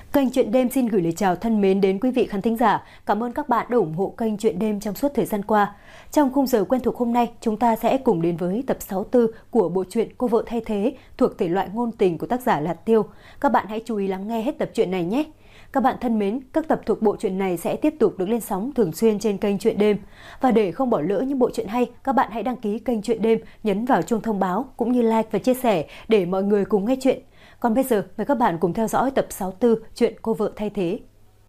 Kênh Chuyện Đêm xin gửi lời chào thân mến đến quý vị khán thính giả. Cảm ơn các bạn đã ủng hộ kênh Chuyện Đêm trong suốt thời gian qua. Trong khung giờ quen thuộc hôm nay, chúng ta sẽ cùng đến với tập 64 của bộ truyện Cô vợ thay thế thuộc thể loại ngôn tình của tác giả Lạt Tiêu. Các bạn hãy chú ý lắng nghe hết tập truyện này nhé. Các bạn thân mến, các tập thuộc bộ truyện này sẽ tiếp tục được lên sóng thường xuyên trên kênh Chuyện Đêm. Và để không bỏ lỡ những bộ truyện hay, các bạn hãy đăng ký kênh Chuyện Đêm, nhấn vào chuông thông báo cũng như like và chia sẻ để mọi người cùng nghe chuyện. Còn bây giờ, mời các bạn cùng theo dõi tập 64 chuyện Cô vợ thay thế.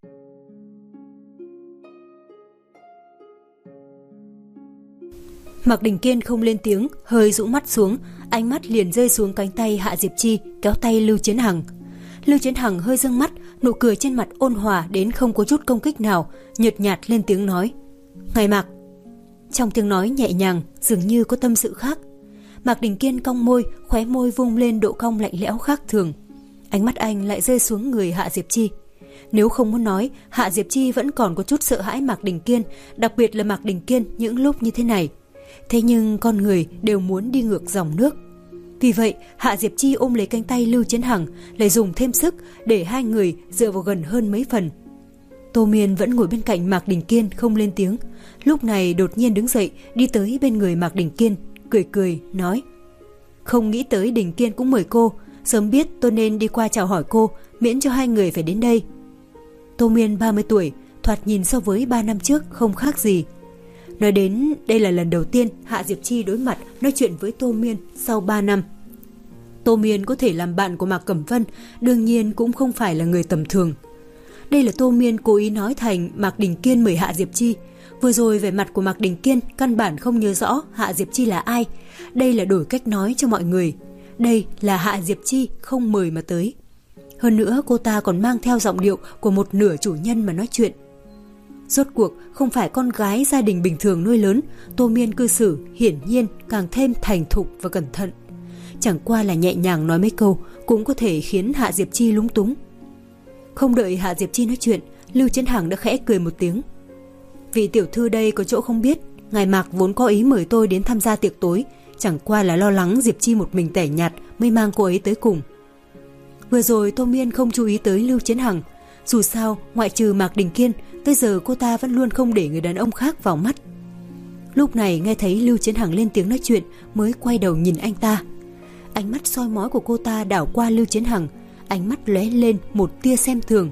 Mạc Đình Kiên không lên tiếng, hơi rũ mắt xuống, ánh mắt liền rơi xuống cánh tay Hạ Diệp Chi, kéo tay Lưu Chiến Hằng. Lưu Chiến Hằng hơi dương mắt, nụ cười trên mặt ôn hòa đến không có chút công kích nào, nhợt nhạt lên tiếng nói: "Ngài Mạc." Trong tiếng nói nhẹ nhàng, dường như có tâm sự khác. Mạc Đình Kiên cong môi, khóe môi vung lên độ cong lạnh lẽo khác thường. Ánh mắt anh lại rơi xuống người Hạ Diệp Chi. Nếu không muốn nói, Hạ Diệp Chi vẫn còn có chút sợ hãi Mạc Đình Kiên, đặc biệt là Mạc Đình Kiên những lúc như thế này. Thế nhưng con người đều muốn đi ngược dòng nước. Vì vậy, Hạ Diệp Chi ôm lấy cánh tay Lưu Chiến Hằng, lại dùng thêm sức để hai người dựa vào gần hơn mấy phần. Tô Miên vẫn ngồi bên cạnh Mạc Đình Kiên không lên tiếng. Lúc này đột nhiên đứng dậy, đi tới bên người Mạc Đình Kiên, cười cười, nói: "Không nghĩ tới Đình Kiên cũng mời cô, sớm biết tôi nên đi qua chào hỏi cô, miễn cho hai người phải đến đây." Tô Miên 30 tuổi, thoạt nhìn so với 3 năm trước không khác gì. Nói đến đây là lần đầu tiên Hạ Diệp Chi đối mặt nói chuyện với Tô Miên sau 3 năm. Tô Miên có thể làm bạn của Mạc Cẩm Vân, đương nhiên cũng không phải là người tầm thường. Đây là Tô Miên cố ý nói thành Mạc Đình Kiên mời Hạ Diệp Chi. Vừa rồi vẻ mặt của Mạc Đình Kiên căn bản không nhớ rõ Hạ Diệp Chi là ai. Đây là đổi cách nói cho mọi người. Đây là Hạ Diệp Chi không mời mà tới. Hơn nữa cô ta còn mang theo giọng điệu của một nửa chủ nhân mà nói chuyện. Rốt cuộc không phải con gái gia đình bình thường nuôi lớn, Tô Miên cư xử hiển nhiên càng thêm thành thục và cẩn thận. Chẳng qua là nhẹ nhàng nói mấy câu cũng có thể khiến Hạ Diệp Chi lúng túng. Không đợi Hạ Diệp Chi nói chuyện, Lưu Chiến Hằng đã khẽ cười một tiếng: "Vị tiểu thư đây có chỗ không biết, ngài Mạc vốn có ý mời tôi đến tham gia tiệc tối, chẳng qua là lo lắng Diệp Chi một mình tẻ nhạt mới mang cô ấy tới cùng." Vừa rồi Tô Miên không chú ý tới Lưu Chiến Hằng. Dù sao, ngoại trừ Mạc Đình Kiên, tới giờ cô ta vẫn luôn không để người đàn ông khác vào mắt. Lúc này nghe thấy Lưu Chiến Hằng lên tiếng nói chuyện mới quay đầu nhìn anh ta. Ánh mắt soi mói của cô ta đảo qua Lưu Chiến Hằng, ánh mắt lóe lên một tia xem thường.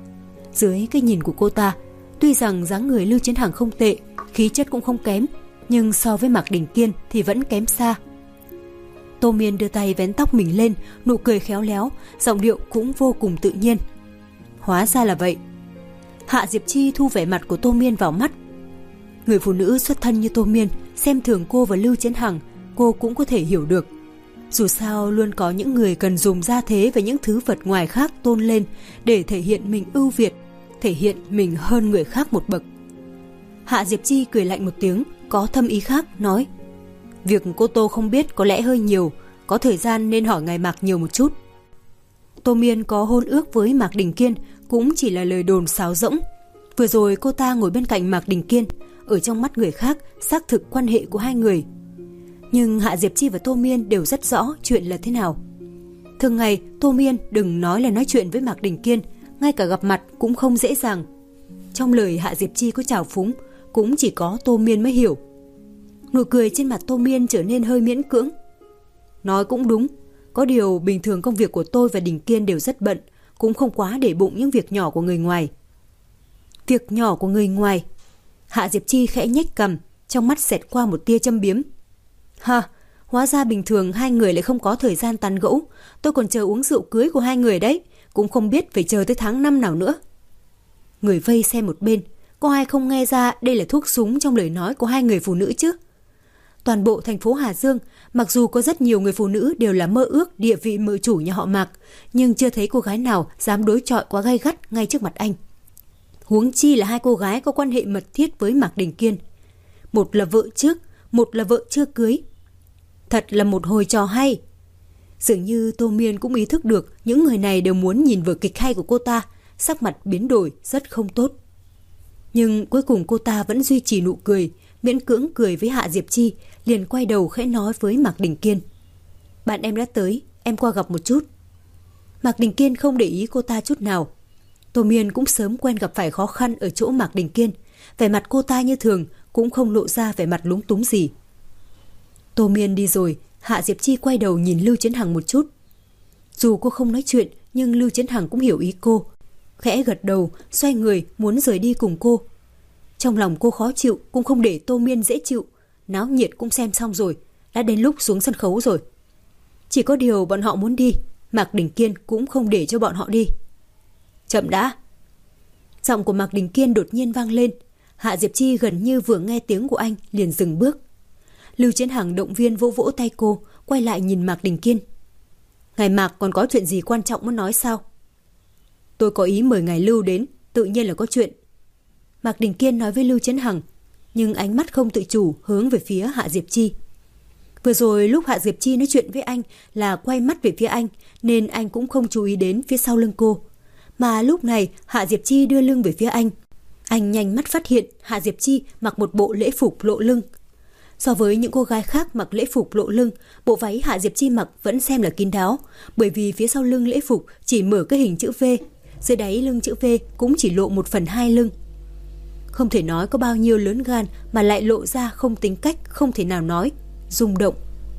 Dưới cái nhìn của cô ta, tuy rằng dáng người Lưu Chiến Hằng không tệ, khí chất cũng không kém, nhưng so với Mạc Đình Kiên thì vẫn kém xa. Tô Miên đưa tay vén tóc mình lên, nụ cười khéo léo, giọng điệu cũng vô cùng tự nhiên: "Hóa ra là vậy." Hạ Diệp Chi thu vẻ mặt của Tô Miên vào mắt. Người phụ nữ xuất thân như Tô Miên xem thường cô và Lưu Chiến Hằng, cô cũng có thể hiểu được. Dù sao luôn có những người cần dùng gia thế và những thứ vật ngoài khác tôn lên để thể hiện mình ưu việt, thể hiện mình hơn người khác một bậc. Hạ Diệp Chi cười lạnh một tiếng, có thâm ý khác, nói: "Việc cô Tô không biết có lẽ hơi nhiều, có thời gian nên hỏi ngài Mạc nhiều một chút." Tô Miên có hôn ước với Mạc Đình Kiên cũng chỉ là lời đồn sáo rỗng. Vừa rồi cô ta ngồi bên cạnh Mạc Đình Kiên, ở trong mắt người khác xác thực quan hệ của hai người. Nhưng Hạ Diệp Chi và Tô Miên đều rất rõ chuyện là thế nào. Thường ngày Tô Miên đừng nói là nói chuyện với Mạc Đình Kiên, ngay cả gặp mặt cũng không dễ dàng. Trong lời Hạ Diệp Chi có trào phúng cũng chỉ có Tô Miên mới hiểu. Nụ cười trên mặt Tô Miên trở nên hơi miễn cưỡng. "Nói cũng đúng, có điều bình thường công việc của tôi và Đình Kiên đều rất bận, cũng không quá để bụng những việc nhỏ của người ngoài." "Việc nhỏ của người ngoài?" Hạ Diệp Chi khẽ nhếch cằm, trong mắt xẹt qua một tia châm biếm. "Ha, hóa ra bình thường hai người lại không có thời gian tán gẫu, tôi còn chờ uống rượu cưới của hai người đấy, cũng không biết phải chờ tới tháng 5 nào nữa." Người vây xem một bên, có ai không nghe ra đây là thuốc súng trong lời nói của hai người phụ nữ chứ? Toàn bộ thành phố Hà Dương, mặc dù có rất nhiều người phụ nữ đều là mơ ước địa vị mợ chủ nhà họ Mạc, nhưng chưa thấy cô gái nào dám đối chọi quá gay gắt ngay trước mặt anh. Huống chi là hai cô gái có quan hệ mật thiết với Mạc Đình Kiên. Một là vợ trước, một là vợ chưa cưới. Thật là một hồi trò hay. Dường như Tô Miên cũng ý thức được những người này đều muốn nhìn vở kịch hay của cô ta, sắc mặt biến đổi rất không tốt. Nhưng cuối cùng cô ta vẫn duy trì nụ cười, miễn cưỡng cười với Hạ Diệp Chi, liền quay đầu khẽ nói với Mạc Đình Kiên: "Bạn em đã tới, em qua gặp một chút." Mạc Đình Kiên không để ý cô ta chút nào. Tô Miên cũng sớm quen gặp phải khó khăn ở chỗ Mạc Đình Kiên. Vẻ mặt cô ta như thường, cũng không lộ ra vẻ mặt lúng túng gì. Tô Miên đi rồi, Hạ Diệp Chi quay đầu nhìn Lưu Chiến Hằng một chút. Dù cô không nói chuyện, nhưng Lưu Chiến Hằng cũng hiểu ý cô. Khẽ gật đầu, xoay người muốn rời đi cùng cô. Trong lòng cô khó chịu, cũng không để Tô Miên dễ chịu. Náo nhiệt cũng xem xong rồi, đã đến lúc xuống sân khấu rồi. Chỉ có điều bọn họ muốn đi, Mạc Đình Kiên cũng không để cho bọn họ đi. Chậm đã. Giọng của Mạc Đình Kiên đột nhiên vang lên. Hạ Diệp Chi gần như vừa nghe tiếng của anh liền dừng bước. Lưu Chiến Hằng động viên vỗ vỗ tay cô, quay lại nhìn Mạc Đình Kiên. Ngài Mạc còn có chuyện gì quan trọng muốn nói sao? Tôi có ý mời ngài Lưu đến, tự nhiên là có chuyện. Mạc Đình Kiên nói với Lưu Chiến Hằng, nhưng ánh mắt không tự chủ hướng về phía Hạ Diệp Chi. Vừa rồi lúc Hạ Diệp Chi nói chuyện với anh là quay mắt về phía anh, nên anh cũng không chú ý đến phía sau lưng cô. Mà lúc này Hạ Diệp Chi đưa lưng về phía anh. Anh nhanh mắt phát hiện Hạ Diệp Chi mặc một bộ lễ phục lộ lưng. So với những cô gái khác mặc lễ phục lộ lưng, bộ váy Hạ Diệp Chi mặc vẫn xem là kín đáo, bởi vì phía sau lưng lễ phục chỉ mở cái hình chữ V, dưới đáy lưng chữ V cũng chỉ lộ 1/2 lưng. Không thể nói có bao nhiêu lớn gan mà lại lộ ra không tính cách, không thể nào nói, rung động.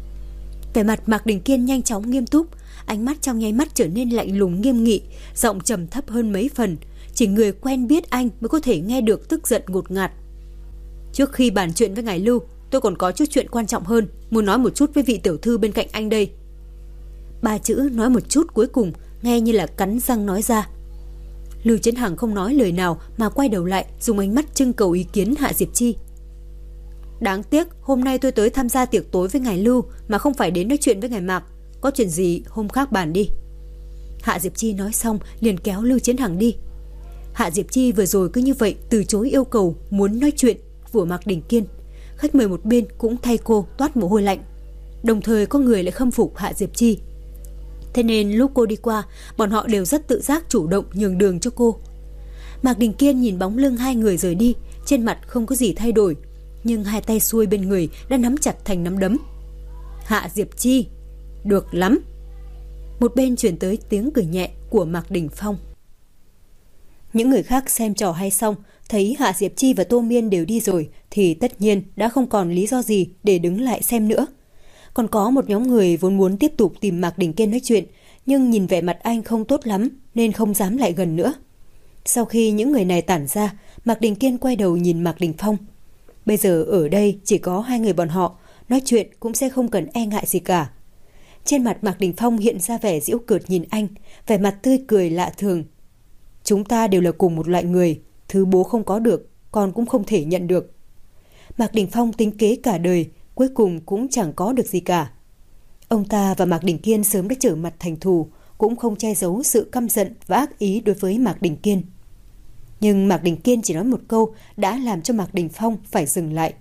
Vẻ mặt Mạc Đình Kiên nhanh chóng nghiêm túc, ánh mắt trong nháy mắt trở nên lạnh lùng nghiêm nghị, giọng trầm thấp hơn mấy phần, chỉ người quen biết anh mới có thể nghe được tức giận ngột ngạt. Trước khi bàn chuyện với ngài Lưu, tôi còn có chút chuyện quan trọng hơn, muốn nói một chút với vị tiểu thư bên cạnh anh đây. 3 chữ nói một chút cuối cùng nghe như là cắn răng nói ra. Lưu Chiến Hằng không nói lời nào mà quay đầu lại, dùng ánh mắt trưng cầu ý kiến Hạ Diệp Chi. Đáng tiếc hôm nay tôi tới tham gia tiệc tối với ngài Lưu mà không phải đến nói chuyện với ngài Mạc. Có chuyện gì hôm khác bàn đi. Hạ Diệp Chi nói xong liền kéo Lưu Chiến Hằng đi. Hạ Diệp Chi vừa rồi cứ như vậy từ chối yêu cầu muốn nói chuyện của Mạc Đình Kiên. Khách mời một bên cũng thay cô toát mồ hôi lạnh. Đồng thời có người lại khâm phục Hạ Diệp Chi. Thế nên lúc cô đi qua, bọn họ đều rất tự giác chủ động nhường đường cho cô. Mạc Đình Kiên nhìn bóng lưng hai người rời đi, trên mặt không có gì thay đổi, nhưng hai tay xuôi bên người đã nắm chặt thành nắm đấm. Hạ Diệp Chi, được lắm. Một bên truyền tới tiếng cười nhẹ của Mạc Đình Phong. Những người khác xem trò hay xong, thấy Hạ Diệp Chi và Tô Miên đều đi rồi thì tất nhiên đã không còn lý do gì để đứng lại xem nữa. Còn có một nhóm người vốn muốn tiếp tục tìm Mạc Đình Kiên nói chuyện, nhưng nhìn vẻ mặt anh không tốt lắm nên không dám lại gần nữa. Sau khi những người này tản ra, Mạc Đình Kiên quay đầu nhìn Mạc Đình Phong. Bây giờ ở đây chỉ có hai người bọn họ, nói chuyện cũng sẽ không cần e ngại gì cả. Trên mặt Mạc Đình Phong hiện ra vẻ giễu cợt nhìn anh, vẻ mặt tươi cười lạ thường. Chúng ta đều là cùng một loại người, thứ bố không có được, con cũng không thể nhận được. Mạc Đình Phong tính kế cả đời, cuối cùng cũng chẳng có được gì cả. Ông ta và Mạc Đình Kiên sớm đã trở mặt thành thù, cũng không che giấu sự căm giận và ác ý đối với Mạc Đình Kiên. Nhưng Mạc Đình Kiên chỉ nói một câu đã làm cho Mạc Đình Phong phải dừng lại.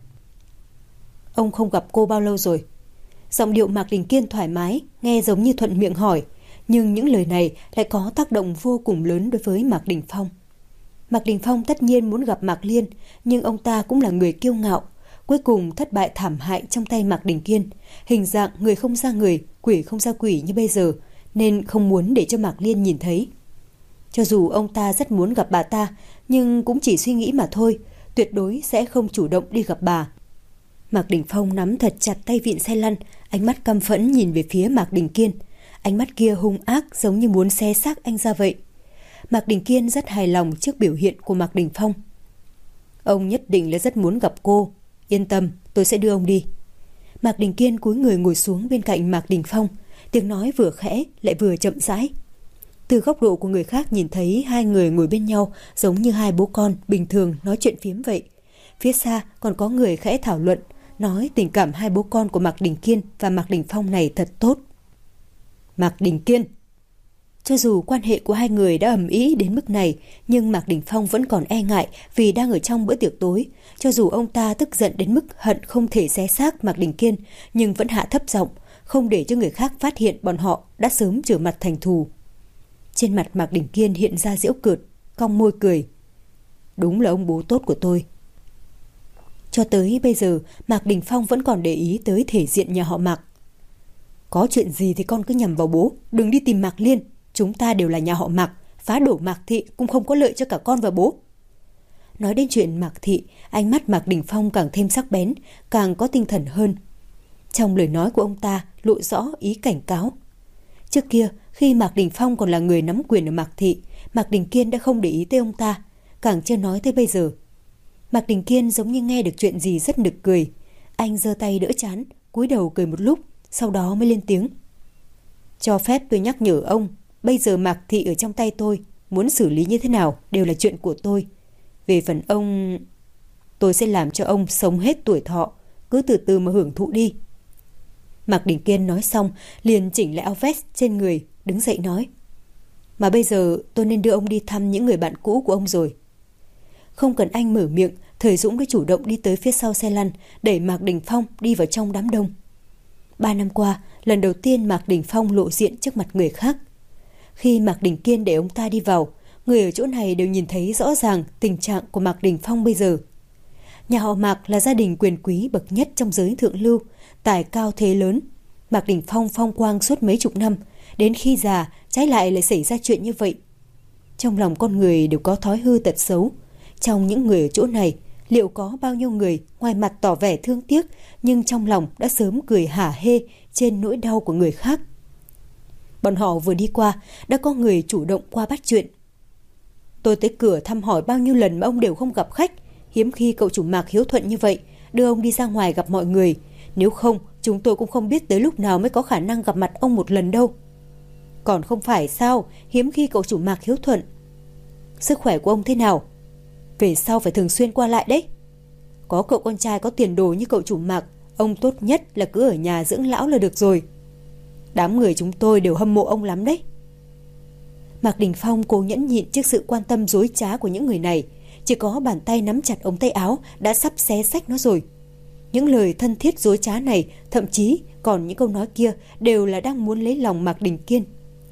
Ông không gặp cô bao lâu rồi? Giọng điệu Mạc Đình Kiên thoải mái, nghe giống như thuận miệng hỏi, nhưng những lời này lại có tác động vô cùng lớn đối với Mạc Đình Phong. Mạc Đình Phong tất nhiên muốn gặp Mạc Liên, nhưng ông ta cũng là người kiêu ngạo, cuối cùng thất bại thảm hại trong tay Mạc Đình Kiên, hình dạng người không ra người, quỷ không ra quỷ như bây giờ, nên không muốn để cho Mạc Liên nhìn thấy. Cho dù ông ta rất muốn gặp bà ta, nhưng cũng chỉ suy nghĩ mà thôi, tuyệt đối sẽ không chủ động đi gặp bà. Mạc Đình Phong nắm thật chặt tay vịn xe lăn, ánh mắt căm phẫn nhìn về phía Mạc Đình Kiên. Ánh mắt kia hung ác giống như muốn xé xác anh ra vậy. Mạc Đình Kiên rất hài lòng trước biểu hiện của Mạc Đình Phong. Ông nhất định là rất muốn gặp cô. Yên tâm, tôi sẽ đưa ông đi. Mạc Đình Kiên cúi người ngồi xuống bên cạnh Mạc Đình Phong, tiếng nói vừa khẽ lại vừa chậm rãi. Từ góc độ của người khác nhìn thấy hai người ngồi bên nhau giống như hai bố con bình thường nói chuyện phiếm vậy. Phía xa còn có người khẽ thảo luận, nói tình cảm hai bố con của Mạc Đình Kiên và Mạc Đình Phong này thật tốt. Mạc Đình Kiên. Cho dù quan hệ của hai người đã ầm ĩ đến mức này, nhưng Mạc Đình Phong vẫn còn e ngại vì đang ở trong bữa tiệc tối. Cho dù ông ta tức giận đến mức hận không thể xé xác Mạc Đình Kiên, nhưng vẫn hạ thấp giọng, không để cho người khác phát hiện bọn họ đã sớm trở mặt thành thù. Trên mặt Mạc Đình Kiên hiện ra giễu cợt, cong môi cười. Đúng là ông bố tốt của tôi. Cho tới bây giờ, Mạc Đình Phong vẫn còn để ý tới thể diện nhà họ Mạc. Có chuyện gì thì con cứ nhằm vào bố, đừng đi tìm Mạc Liên. Chúng ta đều là nhà họ Mạc, phá đổ Mạc Thị cũng không có lợi cho cả con và bố. Nói đến chuyện Mạc Thị, ánh mắt Mạc Đình Phong càng thêm sắc bén, càng có tinh thần hơn. Trong lời nói của ông ta lộ rõ ý cảnh cáo. Trước kia, khi Mạc Đình Phong còn là người nắm quyền ở Mạc Thị, Mạc Đình Kiên đã không để ý tới ông ta, càng chưa nói tới bây giờ. Mạc Đình Kiên giống như nghe được chuyện gì rất nực cười. Anh giơ tay đỡ trán, cúi đầu cười một lúc, sau đó mới lên tiếng. Cho phép tôi nhắc nhở ông, bây giờ Mạc Thị ở trong tay tôi, muốn xử lý như thế nào đều là chuyện của tôi. Về phần ông, tôi sẽ làm cho ông sống hết tuổi thọ, cứ từ từ mà hưởng thụ đi. Mạc Đình Kiên nói xong, liền chỉnh lại áo vest trên người, đứng dậy nói. Mà bây giờ tôi nên đưa ông đi thăm những người bạn cũ của ông rồi. Không cần anh mở miệng, Thời Dũng đã chủ động đi tới phía sau xe lăn, đẩy Mạc Đình Phong đi vào trong đám đông. 3 năm qua, lần đầu tiên Mạc Đình Phong lộ diện trước mặt người khác. Khi Mạc Đình Kiên để ông ta đi vào, người ở chỗ này đều nhìn thấy rõ ràng tình trạng của Mạc Đình Phong bây giờ. Nhà họ Mạc là gia đình quyền quý bậc nhất trong giới thượng lưu, tài cao thế lớn. Mạc Đình Phong phong quang suốt mấy chục năm, đến khi già trái lại xảy ra chuyện như vậy. Trong lòng con người đều có thói hư tật xấu. Trong những người ở chỗ này, liệu có bao nhiêu người ngoài mặt tỏ vẻ thương tiếc, nhưng trong lòng đã sớm cười hả hê trên nỗi đau của người khác. Bọn họ vừa đi qua, đã có người chủ động qua bắt chuyện. Tôi tới cửa thăm hỏi bao nhiêu lần mà ông đều không gặp khách. Hiếm khi cậu chủ Mạc hiếu thuận như vậy, đưa ông đi ra ngoài gặp mọi người. Nếu không, chúng tôi cũng không biết tới lúc nào mới có khả năng gặp mặt ông một lần đâu. Còn không phải sao, hiếm khi cậu chủ Mạc hiếu thuận. Sức khỏe của ông thế nào? Về sau phải thường xuyên qua lại đấy. Có cậu con trai có tiền đồ như cậu chủ Mạc, ông tốt nhất là cứ ở nhà dưỡng lão là được rồi. Đám người chúng tôi đều hâm mộ ông lắm đấy. Mạc Đình Phong cố nhẫn nhịn trước sự quan tâm dối trá của những người này. Chỉ có bàn tay nắm chặt ống tay áo đã sắp xé rách nó rồi. Những lời thân thiết dối trá này, thậm chí còn những câu nói kia, đều là đang muốn lấy lòng Mạc Đình Kiên.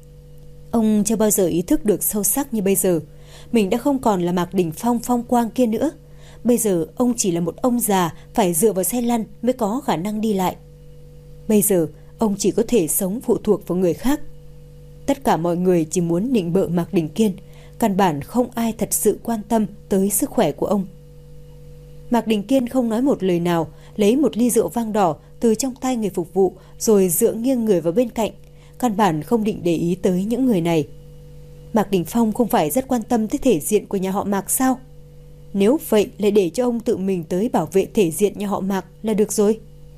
Ông chưa bao giờ ý thức được sâu sắc như bây giờ. Mình đã không còn là Mạc Đình Phong phong quang kia nữa. Bây giờ ông chỉ là một ông già phải dựa vào xe lăn mới có khả năng đi lại. Bây giờ ông chỉ có thể sống phụ thuộc vào người khác. Tất cả mọi người chỉ muốn nịnh bợ Mạc Đình Kiên, căn bản không ai thật sự quan tâm tới sức khỏe của ông. Mạc Đình Kiên không nói một lời nào, lấy một ly rượu vang đỏ từ trong tay người phục vụ rồi dựa nghiêng người vào bên cạnh, căn bản không định để ý tới những người này. Mạc Đình Phong không phải rất quan tâm tới thể diện của nhà họ Mạc sao? Nếu vậy lại để cho ông tự mình tới bảo vệ thể diện nhà họ Mạc là được rồi.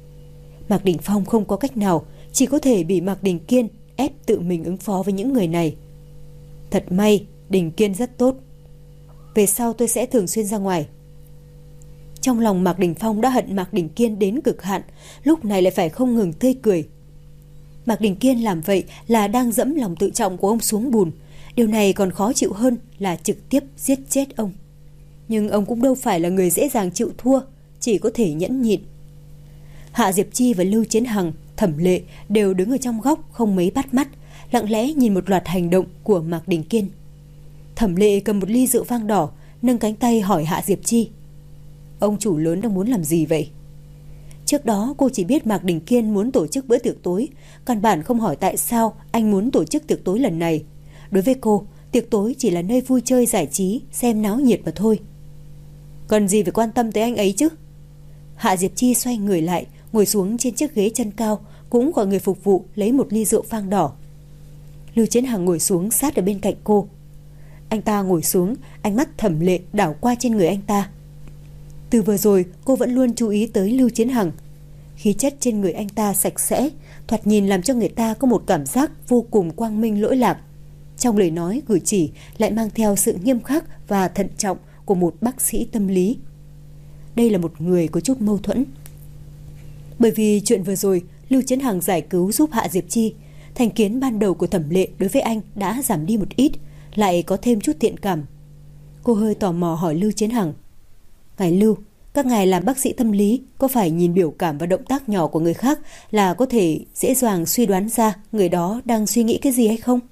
Mạc Đình Phong không có cách nào, chỉ có thể bị Mạc Đình Kiên ép tự mình ứng phó với những người này. Thật may, Đình Kiên rất tốt. Về sau tôi sẽ thường xuyên ra ngoài. Trong lòng Mạc Đình Phong đã hận Mạc Đình Kiên đến cực hạn, lúc này lại phải không ngừng tươi cười. Mạc Đình Kiên làm vậy là đang dẫm lòng tự trọng của ông xuống bùn. Điều này còn khó chịu hơn là trực tiếp giết chết ông. Nhưng ông cũng đâu phải là người dễ dàng chịu thua, chỉ có thể nhẫn nhịn. Hạ Diệp Chi và Lưu Chiến Hằng, Thẩm Lệ đều đứng ở trong góc không mấy bắt mắt, lặng lẽ nhìn một loạt hành động của Mạc Đình Kiên. Thẩm Lệ cầm một ly rượu vang đỏ, nâng cánh tay hỏi Hạ Diệp Chi. Ông chủ lớn đang muốn làm gì vậy? Trước đó cô chỉ biết Mạc Đình Kiên muốn tổ chức bữa tiệc tối, căn bản không hỏi tại sao anh muốn tổ chức tiệc tối lần này. Đối với cô, tiệc tối chỉ là nơi vui chơi giải trí, xem náo nhiệt mà thôi. Cần gì phải quan tâm tới anh ấy chứ? Hạ Diệp Chi xoay người lại, ngồi xuống trên chiếc ghế chân cao, cũng gọi người phục vụ lấy một ly rượu vang đỏ. Lưu Chiến Hằng ngồi xuống sát ở bên cạnh cô. Anh ta ngồi xuống, ánh mắt Thẩm Lệ đảo qua trên người anh ta. Từ vừa rồi cô vẫn luôn chú ý tới Lưu Chiến Hằng. Khí chất trên người anh ta sạch sẽ, thoạt nhìn làm cho người ta có một cảm giác vô cùng quang minh lỗi lạc. Trong lời nói cử chỉ lại mang theo sự nghiêm khắc và thận trọng của một bác sĩ tâm lý. Đây là một người có chút mâu thuẫn. Bởi vì chuyện vừa rồi Lưu Chiến Hằng giải cứu giúp Hạ Diệp Chi, thành kiến ban đầu của Thẩm Lệ đối với anh đã giảm đi một ít, lại có thêm chút thiện cảm. Cô hơi tò mò hỏi Lưu Chiến Hằng. Ngài Lưu, các ngài làm bác sĩ tâm lý có phải nhìn biểu cảm và động tác nhỏ của người khác là có thể dễ dàng suy đoán ra người đó đang suy nghĩ cái gì hay không?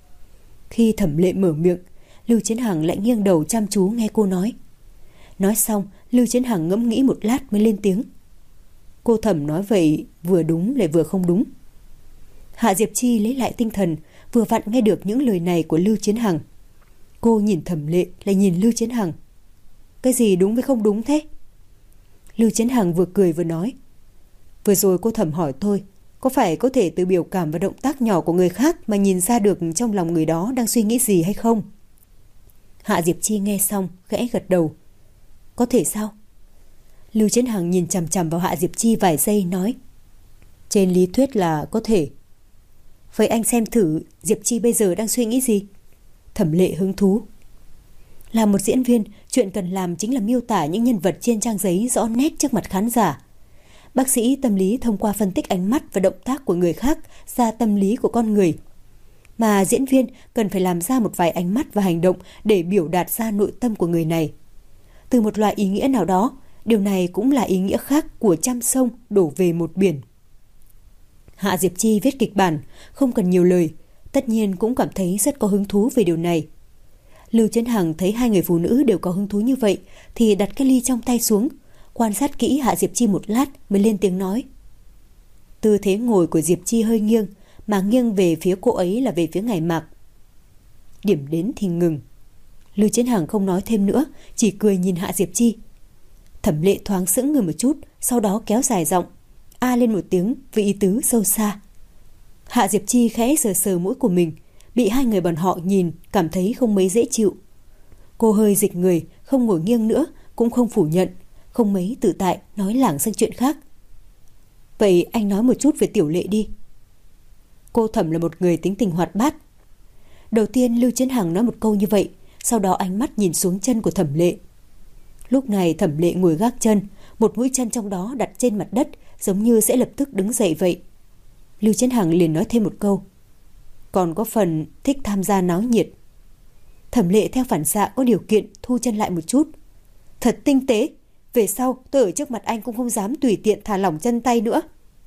Khi Thẩm Lệ mở miệng, Lưu Chiến Hằng lại nghiêng đầu chăm chú nghe cô nói. Nói xong, Lưu Chiến Hằng ngẫm nghĩ một lát mới lên tiếng. Cô Thẩm nói vậy vừa đúng lại vừa không đúng. Hạ Diệp Chi lấy lại tinh thần, vừa vặn nghe được những lời này của Lưu Chiến Hằng. Cô nhìn Thẩm Lệ lại nhìn Lưu Chiến Hằng. Cái gì đúng với không đúng thế? Lưu Chiến Hằng vừa cười vừa nói. Vừa rồi cô Thẩm hỏi tôi, có phải có thể từ biểu cảm và động tác nhỏ của người khác mà nhìn ra được trong lòng người đó đang suy nghĩ gì hay không? Hạ Diệp Chi nghe xong khẽ gật đầu. Có thể sao? Lưu Chiến Hằng nhìn chằm chằm vào Hạ Diệp Chi vài giây nói. Trên lý thuyết là có thể. Vậy anh xem thử Diệp Chi bây giờ đang suy nghĩ gì? Thẩm Lệ hứng thú. Là một diễn viên, chuyện cần làm chính là miêu tả những nhân vật trên trang giấy rõ nét trước mặt khán giả. Bác sĩ tâm lý thông qua phân tích ánh mắt và động tác của người khác ra tâm lý của con người. Mà diễn viên cần phải làm ra một vài ánh mắt và hành động để biểu đạt ra nội tâm của người này. Từ một loại ý nghĩa nào đó, điều này cũng là ý nghĩa khác của trăm sông đổ về một biển. Hạ Diệp Chi viết kịch bản, không cần nhiều lời, tất nhiên cũng cảm thấy rất có hứng thú về điều này. Lưu Chiến Hằng thấy hai người phụ nữ đều có hứng thú như vậy thì đặt cái ly trong tay xuống, quan sát kỹ Hạ Diệp Chi một lát mới lên tiếng nói. Tư thế ngồi của Diệp Chi hơi nghiêng, mà nghiêng về phía cô ấy là về phía Ngải Mạc. Điểm đến thì ngừng. Lưu Chiến Hằng không nói thêm nữa, chỉ cười nhìn Hạ Diệp Chi. Thẩm Lệ thoáng sững người một chút, sau đó kéo dài giọng, a lên một tiếng với ý tứ sâu xa. Hạ Diệp Chi khẽ sờ sờ mũi của mình, bị hai người bọn họ nhìn cảm thấy không mấy dễ chịu. Cô hơi dịch người, không ngồi nghiêng nữa, cũng không phủ nhận, không mấy tự tại nói lảng sang chuyện khác. Vậy anh nói một chút về Tiểu Lệ đi. Cô Thẩm là một người tính tình hoạt bát. Đầu tiên Lưu Chiến Hằng nói một câu như vậy, sau đó ánh mắt nhìn xuống chân của Thẩm Lệ. Lúc này Thẩm Lệ ngồi gác chân, một mũi chân trong đó đặt trên mặt đất, giống như sẽ lập tức đứng dậy vậy. Lưu Chiến Hằng liền nói thêm một câu. Còn có phần thích tham gia náo nhiệt. Thẩm Lệ theo phản xạ có điều kiện thu chân lại một chút. Thật tinh tế, về sau tôi ở trước mặt anh cũng không dám tùy tiện thả lỏng chân tay nữa.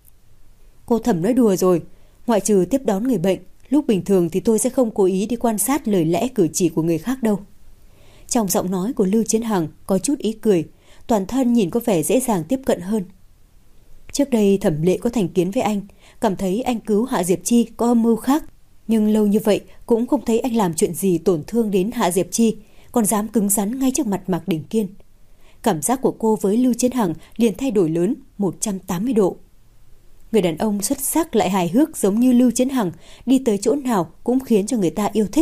Cô Thẩm nói đùa rồi, ngoại trừ tiếp đón người bệnh, lúc bình thường thì tôi sẽ không cố ý đi quan sát lời lẽ cử chỉ của người khác đâu. Trong giọng nói của Lưu Chiến Hằng có chút ý cười, toàn thân nhìn có vẻ dễ dàng tiếp cận hơn. Trước đây Thẩm Lệ có thành kiến với anh, cảm thấy anh cứu Hạ Diệp Chi có âm mưu khác, nhưng lâu như vậy cũng không thấy anh làm chuyện gì tổn thương đến Hạ Diệp Chi, còn dám cứng rắn ngay trước mặt Mạc Đình Kiên. Cảm giác của cô với Lưu Chiến Hằng liền thay đổi lớn 180 độ. Người đàn ông xuất sắc lại hài hước giống như Lưu Chiến Hằng, đi tới chỗ nào cũng khiến cho người ta yêu thích.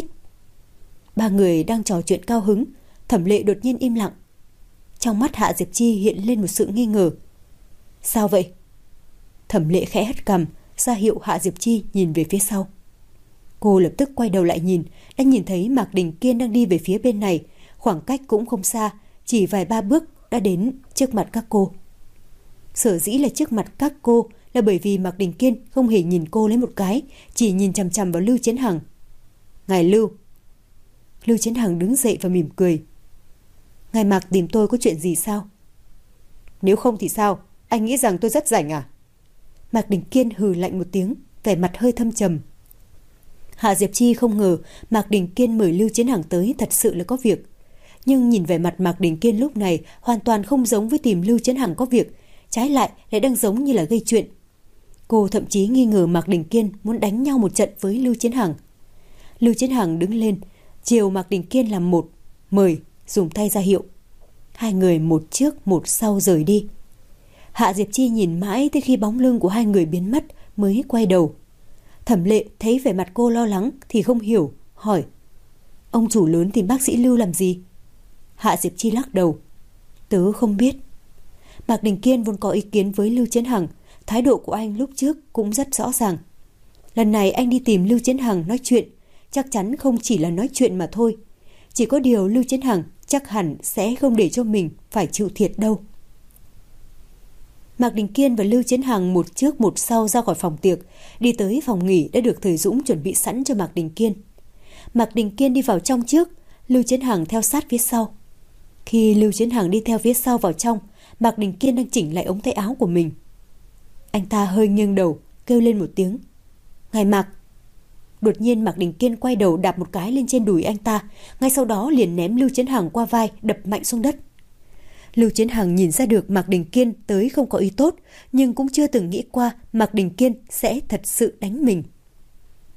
Ba người đang trò chuyện cao hứng, Thẩm Lệ đột nhiên im lặng. Trong mắt Hạ Diệp Chi hiện lên một sự nghi ngờ. Sao vậy? Thẩm Lệ khẽ hất cằm, ra hiệu Hạ Diệp Chi nhìn về phía sau. Cô lập tức quay đầu lại nhìn, đã nhìn thấy Mạc Đình Kiên đang đi về phía bên này, khoảng cách cũng không xa, chỉ vài ba bước đã đến trước mặt các cô. Sở dĩ là trước mặt các cô là bởi vì Mạc Đình Kiên không hề nhìn cô lấy một cái, chỉ nhìn chằm chằm vào Lưu Chiến Hằng. Ngài Lưu. Lưu Chiến Hằng đứng dậy và mỉm cười. Ngài Mạc tìm tôi có chuyện gì sao? Nếu không thì sao? Anh nghĩ rằng tôi rất rảnh à? Mạc Đình Kiên hừ lạnh một tiếng, vẻ mặt hơi thâm trầm. Hạ Diệp Chi không ngờ Mạc Đình Kiên mời Lưu Chiến Hằng tới thật sự là có việc. Nhưng nhìn vẻ mặt Mạc Đình Kiên lúc này hoàn toàn không giống với tìm Lưu Chiến Hằng có việc, trái lại lại đang giống như là gây chuyện. Cô thậm chí nghi ngờ Mạc Đình Kiên muốn đánh nhau một trận với Lưu Chiến Hằng. Lưu Chiến Hằng đứng lên, chiều Mạc Đình Kiên làm một, mời, dùng tay ra hiệu. Hai người một trước một sau rời đi. Hạ Diệp Chi nhìn mãi tới khi bóng lưng của hai người biến mất mới quay đầu. Thẩm Lệ thấy vẻ mặt cô lo lắng thì không hiểu, hỏi. Ông chủ lớn tìm bác sĩ Lưu làm gì? Hạ Diệp Chi lắc đầu. Tớ không biết. Mạc Đình Kiên vốn có ý kiến với Lưu Chiến Hằng, thái độ của anh lúc trước cũng rất rõ ràng. Lần này anh đi tìm Lưu Chiến Hằng nói chuyện, chắc chắn không chỉ là nói chuyện mà thôi. Chỉ có điều Lưu Chiến Hằng chắc hẳn sẽ không để cho mình phải chịu thiệt đâu. Mạc Đình Kiên và Lưu Chiến Hằng một trước một sau ra khỏi phòng tiệc, đi tới phòng nghỉ đã được Thời Dũng chuẩn bị sẵn cho Mạc Đình Kiên. Mạc Đình Kiên đi vào trong trước, Lưu Chiến Hằng theo sát phía sau. Khi Lưu Chiến Hằng đi theo phía sau vào trong, Mạc Đình Kiên đang chỉnh lại ống tay áo của mình. Anh ta hơi nghiêng đầu, kêu lên một tiếng. Ngài Mạc. Đột nhiên Mạc Đình Kiên quay đầu đạp một cái lên trên đùi anh ta, ngay sau đó liền ném Lưu Chiến Hằng qua vai, đập mạnh xuống đất. Lưu Chiến Hằng nhìn ra được Mạc Đình Kiên tới không có ý tốt, nhưng cũng chưa từng nghĩ qua Mạc Đình Kiên sẽ thật sự đánh mình.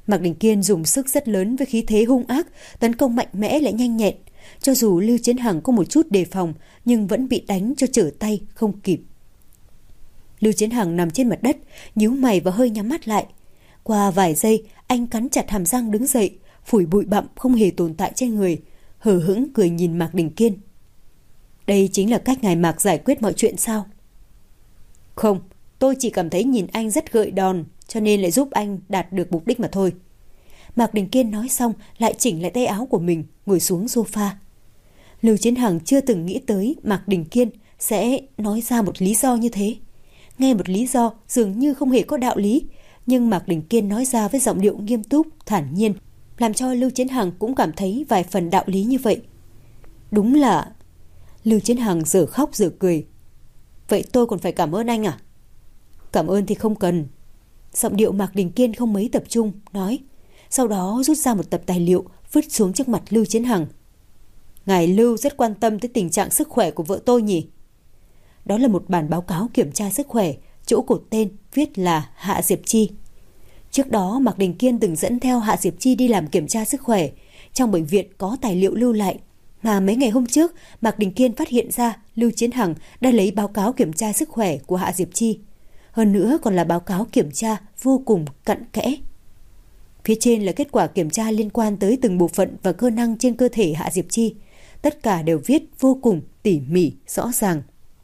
Mạc Đình Kiên dùng sức rất lớn với khí thế hung ác, tấn công mạnh mẽ lại nhanh nhẹn. Cho dù Lưu Chiến Hằng có một chút đề phòng, nhưng vẫn bị đánh cho trở tay không kịp. Lưu Chiến Hằng nằm trên mặt đất, nhíu mày và hơi nhắm mắt lại. Qua vài giây, anh cắn chặt hàm răng đứng dậy, phủi bụi bặm không hề tồn tại trên người, hờ hững cười nhìn Mạc Đình Kiên. Đây chính là cách ngài Mạc giải quyết mọi chuyện sao? Không, tôi chỉ cảm thấy nhìn anh rất gợi đòn, cho nên lại giúp anh đạt được mục đích mà thôi. Mạc Đình Kiên nói xong lại chỉnh lại tay áo của mình, ngồi xuống sofa. Lưu Chiến Hằng chưa từng nghĩ tới Mạc Đình Kiên sẽ nói ra một lý do như thế. Nghe một lý do dường như không hề có đạo lý, nhưng Mạc Đình Kiên nói ra với giọng điệu nghiêm túc, thản nhiên, làm cho Lưu Chiến Hằng cũng cảm thấy vài phần đạo lý như vậy. Đúng là... Lưu Chiến Hằng giờ khóc giờ cười. Vậy tôi còn phải cảm ơn anh à? Cảm ơn thì không cần. Giọng điệu Mạc Đình Kiên không mấy tập trung, nói. Sau đó rút ra một tập tài liệu, vứt xuống trước mặt Lưu Chiến Hằng. Ngài Lưu rất quan tâm tới tình trạng sức khỏe của vợ tôi nhỉ? Đó là một bản báo cáo kiểm tra sức khỏe, chỗ cột tên viết là Hạ Diệp Chi. Trước đó Mạc Đình Kiên từng dẫn theo Hạ Diệp Chi đi làm kiểm tra sức khỏe. Trong bệnh viện có tài liệu lưu lại. Mà mấy ngày hôm trước, Mạc Đình Kiên phát hiện ra Lưu Chiến Hằng đã lấy báo cáo kiểm tra sức khỏe của Hạ Diệp Chi. Hơn nữa còn là báo cáo kiểm tra vô cùng cặn kẽ. Phía trên là kết quả kiểm tra liên quan tới từng bộ phận và cơ năng trên cơ thể Hạ Diệp Chi. Tất cả đều viết vô cùng tỉ mỉ, rõ ràng.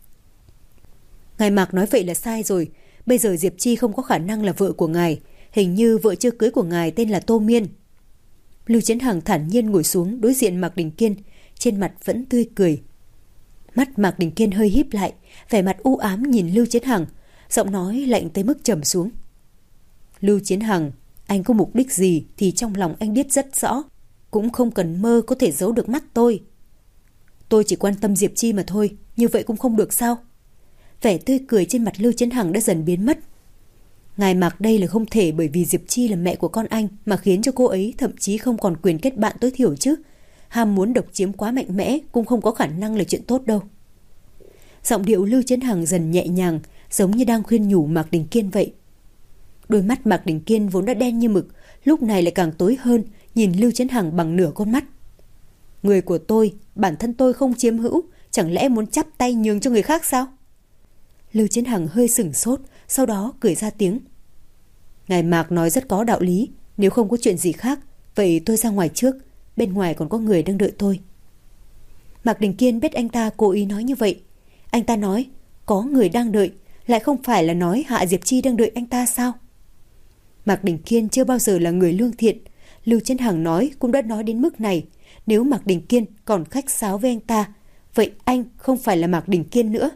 Ngài Mạc nói vậy là sai rồi. Bây giờ Diệp Chi không có khả năng là vợ của ngài. Hình như vợ chưa cưới của ngài tên là Tô Miên. Lưu Chiến Hằng thản nhiên ngồi xuống đối diện Mạc Đình Kiên, trên mặt vẫn tươi cười. Mắt Mạc Đình Kiên hơi híp lại, vẻ mặt u ám nhìn Lưu Chiến Hằng, giọng nói lạnh tới mức trầm xuống. Lưu Chiến Hằng, anh có mục đích gì thì trong lòng anh biết rất rõ, cũng không cần mơ có thể giấu được mắt tôi. Tôi chỉ quan tâm Diệp Chi mà thôi, như vậy cũng không được sao? Vẻ tươi cười trên mặt Lưu Chiến Hằng đã dần biến mất. Ngài Mạc đây là không thể bởi vì Diệp Chi là mẹ của con anh mà khiến cho cô ấy thậm chí không còn quyền kết bạn tối thiểu chứ. Ham muốn độc chiếm quá mạnh mẽ cũng không có khả năng là chuyện tốt đâu. Giọng điệu Lưu Chiến Hằng dần nhẹ nhàng, giống như đang khuyên nhủ Mạc Đình Kiên vậy. Đôi mắt Mạc Đình Kiên vốn đã đen như mực, lúc này lại càng tối hơn, nhìn Lưu Chiến Hằng bằng nửa con mắt. Người của tôi, bản thân tôi không chiếm hữu, chẳng lẽ muốn chắp tay nhường cho người khác sao? Lưu Chiến Hằng hơi sửng sốt, sau đó cười ra tiếng. Ngài Mạc nói rất có đạo lý, nếu không có chuyện gì khác, vậy tôi ra ngoài trước, bên ngoài còn có người đang đợi tôi. Mạc Đình Kiên biết anh ta cố ý nói như vậy. Anh ta nói, có người đang đợi, lại không phải là nói Hạ Diệp Chi đang đợi anh ta sao? Mạc Đình Kiên chưa bao giờ là người lương thiện. Lưu Chiến Hằng nói cũng đã nói đến mức này. Nếu Mạc Đình Kiên còn khách sáo với anh ta, vậy anh không phải là Mạc Đình Kiên nữa.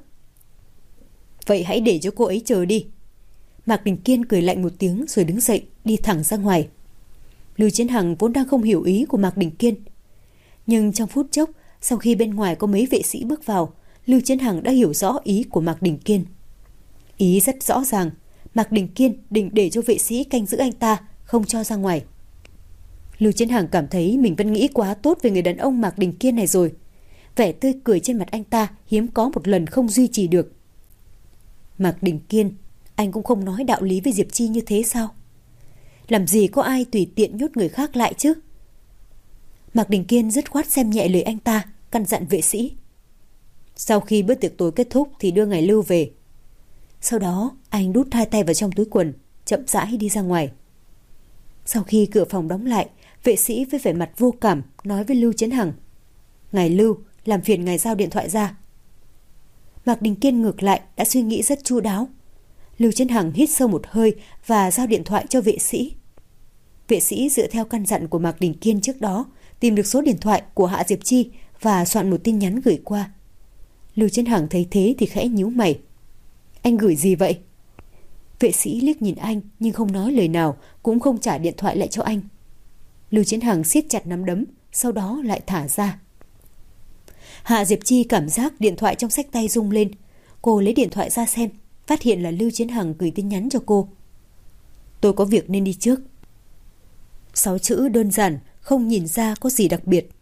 Vậy hãy để cho cô ấy chờ đi. Mạc Đình Kiên cười lạnh một tiếng rồi đứng dậy, đi thẳng ra ngoài. Lưu Chiến Hằng vốn đang không hiểu ý của Mạc Đình Kiên. Nhưng trong phút chốc, sau khi bên ngoài có mấy vệ sĩ bước vào, Lưu Chiến Hằng đã hiểu rõ ý của Mạc Đình Kiên. Ý rất rõ ràng, Mạc Đình Kiên định để cho vệ sĩ canh giữ anh ta, không cho ra ngoài. Lưu Chiến Hằng cảm thấy mình vẫn nghĩ quá tốt về người đàn ông Mạc Đình Kiên này rồi. Vẻ tươi cười trên mặt anh ta hiếm có một lần không duy trì được. Mạc Đình Kiên, anh cũng không nói đạo lý với Diệp Chi như thế sao? Làm gì có ai tùy tiện nhốt người khác lại chứ? Mạc Đình Kiên dứt khoát xem nhẹ lời anh ta, căn dặn vệ sĩ. Sau khi bữa tiệc tối kết thúc thì đưa ngài Lưu về. Sau đó anh đút hai tay vào trong túi quần, chậm rãi đi ra ngoài. Sau khi cửa phòng đóng lại, vệ sĩ với vẻ mặt vô cảm nói với Lưu Chiến Hằng. Ngài Lưu, làm phiền ngài giao điện thoại ra. Mạc Đình Kiên ngược lại đã suy nghĩ rất chu đáo. Lưu Chiến Hằng hít sâu một hơi và giao điện thoại cho vệ sĩ. Vệ sĩ dựa theo căn dặn của Mạc Đình Kiên trước đó, tìm được số điện thoại của Hạ Diệp Chi và soạn một tin nhắn gửi qua. Lưu Chiến Hằng thấy thế thì khẽ nhíu mày. Anh gửi gì vậy? Vệ sĩ liếc nhìn anh nhưng không nói lời nào, cũng không trả điện thoại lại cho anh. Lưu Chiến Hằng siết chặt nắm đấm, sau đó lại thả ra. Hạ Diệp Chi cảm giác điện thoại trong xách tay rung lên. Cô lấy điện thoại ra xem, phát hiện là Lưu Chiến Hằng gửi tin nhắn cho cô. Tôi có việc nên đi trước. 6 chữ đơn giản, không nhìn ra có gì đặc biệt.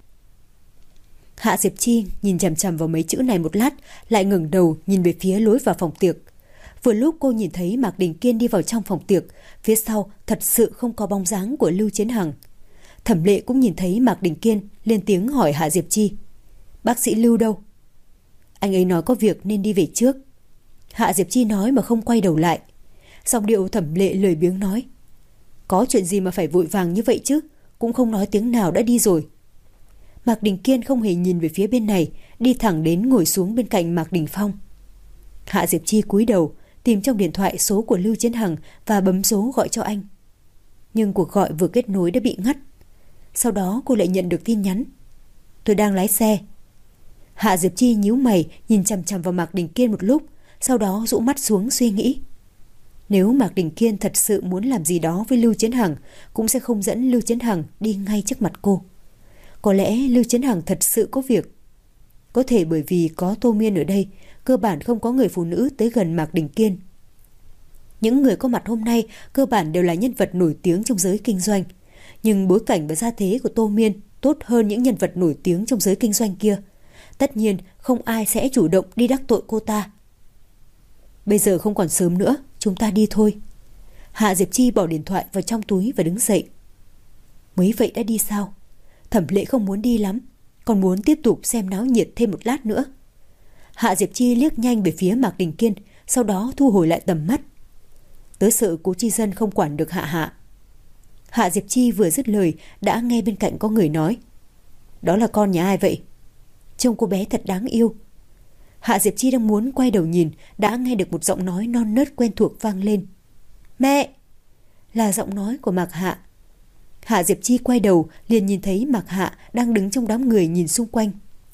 Hạ Diệp Chi nhìn chằm chằm vào mấy chữ này một lát, lại ngẩng đầu nhìn về phía lối vào phòng tiệc. Vừa lúc cô nhìn thấy Mạc Đình Kiên đi vào trong phòng tiệc, phía sau thật sự không có bóng dáng của Lưu Chiến Hằng. Thẩm Lệ cũng nhìn thấy Mạc Đình Kiên, lên tiếng hỏi Hạ Diệp Chi: "Bác sĩ Lưu đâu?" "Anh ấy nói có việc nên đi về trước." Hạ Diệp Chi nói mà không quay đầu lại. Giọng điệu Thẩm Lệ lười biếng nói: "Có chuyện gì mà phải vội vàng như vậy chứ, cũng không nói tiếng nào đã đi rồi." Mạc Đình Kiên không hề nhìn về phía bên này, đi thẳng đến ngồi xuống bên cạnh Mạc Đình Phong. Hạ Diệp Chi cúi đầu tìm trong điện thoại số của Lưu Chiến Hằng và bấm số gọi cho anh. Nhưng cuộc gọi vừa kết nối đã bị ngắt. Sau đó cô lại nhận được tin nhắn: "Tôi đang lái xe." Hạ Diệp Chi nhíu mày nhìn chằm chằm vào Mạc Đình Kiên một lúc, sau đó rũ mắt xuống suy nghĩ. Nếu Mạc Đình Kiên thật sự muốn làm gì đó với Lưu Chiến Hằng, cũng sẽ không dẫn Lưu Chiến Hằng đi ngay trước mặt cô. Có lẽ Lưu Chiến Hằng thật sự có việc. Có thể bởi vì có Tô Miên ở đây, cơ bản không có người phụ nữ tới gần Mạc Đình Kiên. Những người có mặt hôm nay cơ bản đều là nhân vật nổi tiếng trong giới kinh doanh. Nhưng bối cảnh và gia thế của Tô Miên tốt hơn những nhân vật nổi tiếng trong giới kinh doanh kia. Tất nhiên không ai sẽ chủ động đi đắc tội cô ta. "Bây giờ không còn sớm nữa, chúng ta đi thôi." Hạ Diệp Chi bỏ điện thoại vào trong túi và đứng dậy. Mới vậy đã đi sao? Thẩm Lệ không muốn đi lắm, còn muốn tiếp tục xem náo nhiệt thêm một lát nữa. Hạ Diệp Chi liếc nhanh về phía Mạc Đình Kiên, sau đó thu hồi lại tầm mắt. Tớ sợ Cố Chi Dân không quản được Hạ Hạ. Hạ Diệp Chi vừa dứt lời đã nghe bên cạnh có người nói: "Đó là con nhà ai vậy? Trông cô bé thật đáng yêu." Hạ Diệp Chi đang muốn quay đầu nhìn, đã nghe được một giọng nói non nớt quen thuộc vang lên: "Mẹ!" Là giọng nói của Mạc Hạ. Hạ Diệp Chi quay đầu liền nhìn thấy Mạc Hạ đang đứng trong đám người nhìn xung quanh.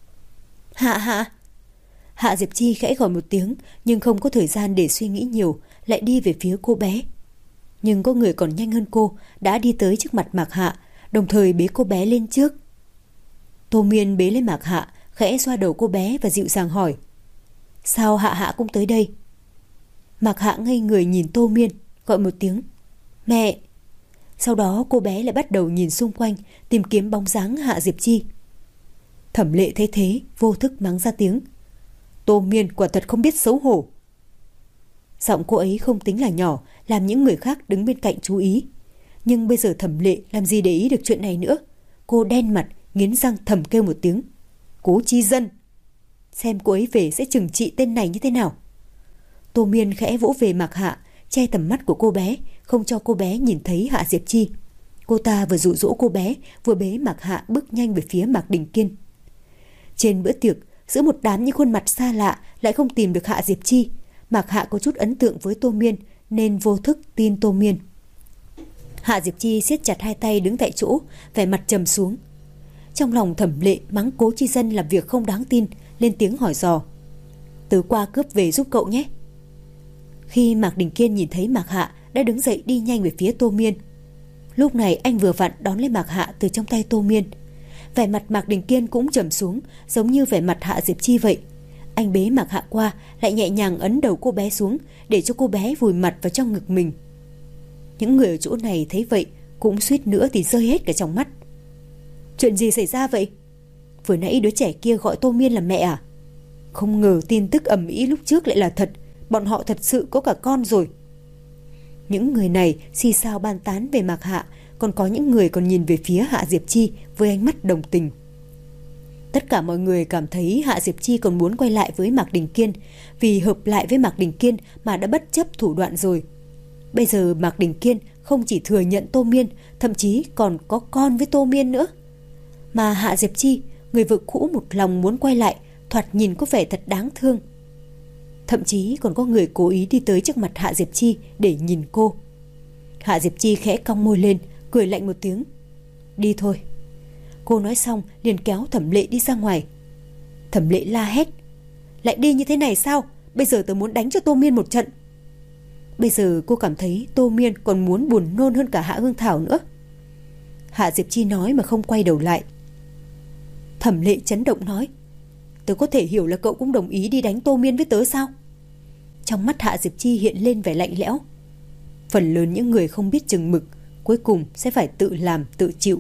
"Hạ Hạ!" Hạ Diệp Chi khẽ gọi một tiếng, nhưng không có thời gian để suy nghĩ nhiều, lại đi về phía cô bé. Nhưng có người còn nhanh hơn cô, đã đi tới trước mặt Mạc Hạ, đồng thời bế cô bé lên trước. Tô Miên bế lên Mạc Hạ, khẽ xoa đầu cô bé và dịu dàng hỏi: "Sao Hạ Hạ cũng tới đây?" Mạc Hạ ngây người nhìn Tô Miên, gọi một tiếng: "Mẹ!" Sau đó cô bé lại bắt đầu nhìn xung quanh, tìm kiếm bóng dáng Hạ Diệp Chi. Thẩm Lệ thấy thế, vô thức mắng ra tiếng: "Tô Miên quả thật không biết xấu hổ." Giọng cô ấy không tính là nhỏ, làm những người khác đứng bên cạnh chú ý. Nhưng bây giờ Thẩm Lệ làm gì để ý được chuyện này nữa. Cô đen mặt, nghiến răng thầm kêu một tiếng: "Cố Chi Dân!" Xem cô ấy về sẽ trừng trị tên này như thế nào. Tô Miên khẽ vỗ về Mạc Hạ, che tầm mắt của cô bé, không cho cô bé nhìn thấy Hạ Diệp Chi. Cô ta vừa dụ dỗ cô bé, vừa bế Mạc Hạ bước nhanh về phía Mạc Đình Kiên. Trên bữa tiệc, giữa một đám những khuôn mặt xa lạ lại không tìm được Hạ Diệp Chi, Mạc Hạ có chút ấn tượng với Tô Miên nên vô thức tin Tô Miên. Hạ Diệp Chi siết chặt hai tay đứng tại chỗ, vẻ mặt trầm xuống. Trong lòng Thẩm Lệ mắng Cố Chi Dân làm việc không đáng tin, lên tiếng hỏi dò: "Tớ qua cướp về giúp cậu nhé." Khi Mạc Đình Kiên nhìn thấy Mạc Hạ đã đứng dậy đi nhanh về phía Tô Miên. Lúc này anh vừa vặn đón lấy Mạc Hạ từ trong tay Tô Miên. Vẻ mặt Mạc Đình Kiên cũng trầm xuống, giống như vẻ mặt Hạ Diệp Chi vậy. Anh bế Mạc Hạ qua, lại nhẹ nhàng ấn đầu cô bé xuống, để cho cô bé vùi mặt vào trong ngực mình. Những người ở chỗ này thấy vậy cũng suýt nữa thì rơi hết cả trong mắt. Chuyện gì xảy ra vậy? Vừa nãy đứa trẻ kia gọi Tô Miên là mẹ à? Không ngờ tin tức ầm ĩ lúc trước lại là thật. Bọn họ thật sự có cả con rồi. Những người này xì xào bàn tán về Mạc Hạ, còn có những người còn nhìn về phía Hạ Diệp Chi với ánh mắt đồng tình. Tất cả mọi người cảm thấy Hạ Diệp Chi còn muốn quay lại với Mạc Đình Kiên, vì hợp lại với Mạc Đình Kiên mà đã bất chấp thủ đoạn rồi. Bây giờ Mạc Đình Kiên không chỉ thừa nhận Tô Miên, thậm chí còn có con với Tô Miên nữa. Mà Hạ Diệp Chi, người vợ cũ một lòng muốn quay lại, thoạt nhìn có vẻ thật đáng thương. Thậm chí còn có người cố ý đi tới trước mặt Hạ Diệp Chi để nhìn cô. Hạ Diệp Chi khẽ cong môi lên, cười lạnh một tiếng: "Đi thôi." Cô nói xong liền kéo Thẩm Lệ đi ra ngoài. Thẩm Lệ la hét: "Lại đi như thế này sao? Bây giờ tớ muốn đánh cho Tô Miên một trận." Bây giờ cô cảm thấy Tô Miên còn muốn buồn nôn hơn cả Hạ Hương Thảo nữa. Hạ Diệp Chi nói mà không quay đầu lại. Thẩm Lệ chấn động nói: "Tớ có thể hiểu là cậu cũng đồng ý đi đánh Tô Miên với tớ sao?" Trong mắt Hạ Diệp Chi hiện lên vẻ lạnh lẽo. Phần lớn những người không biết chừng mực, cuối cùng sẽ phải tự làm tự chịu.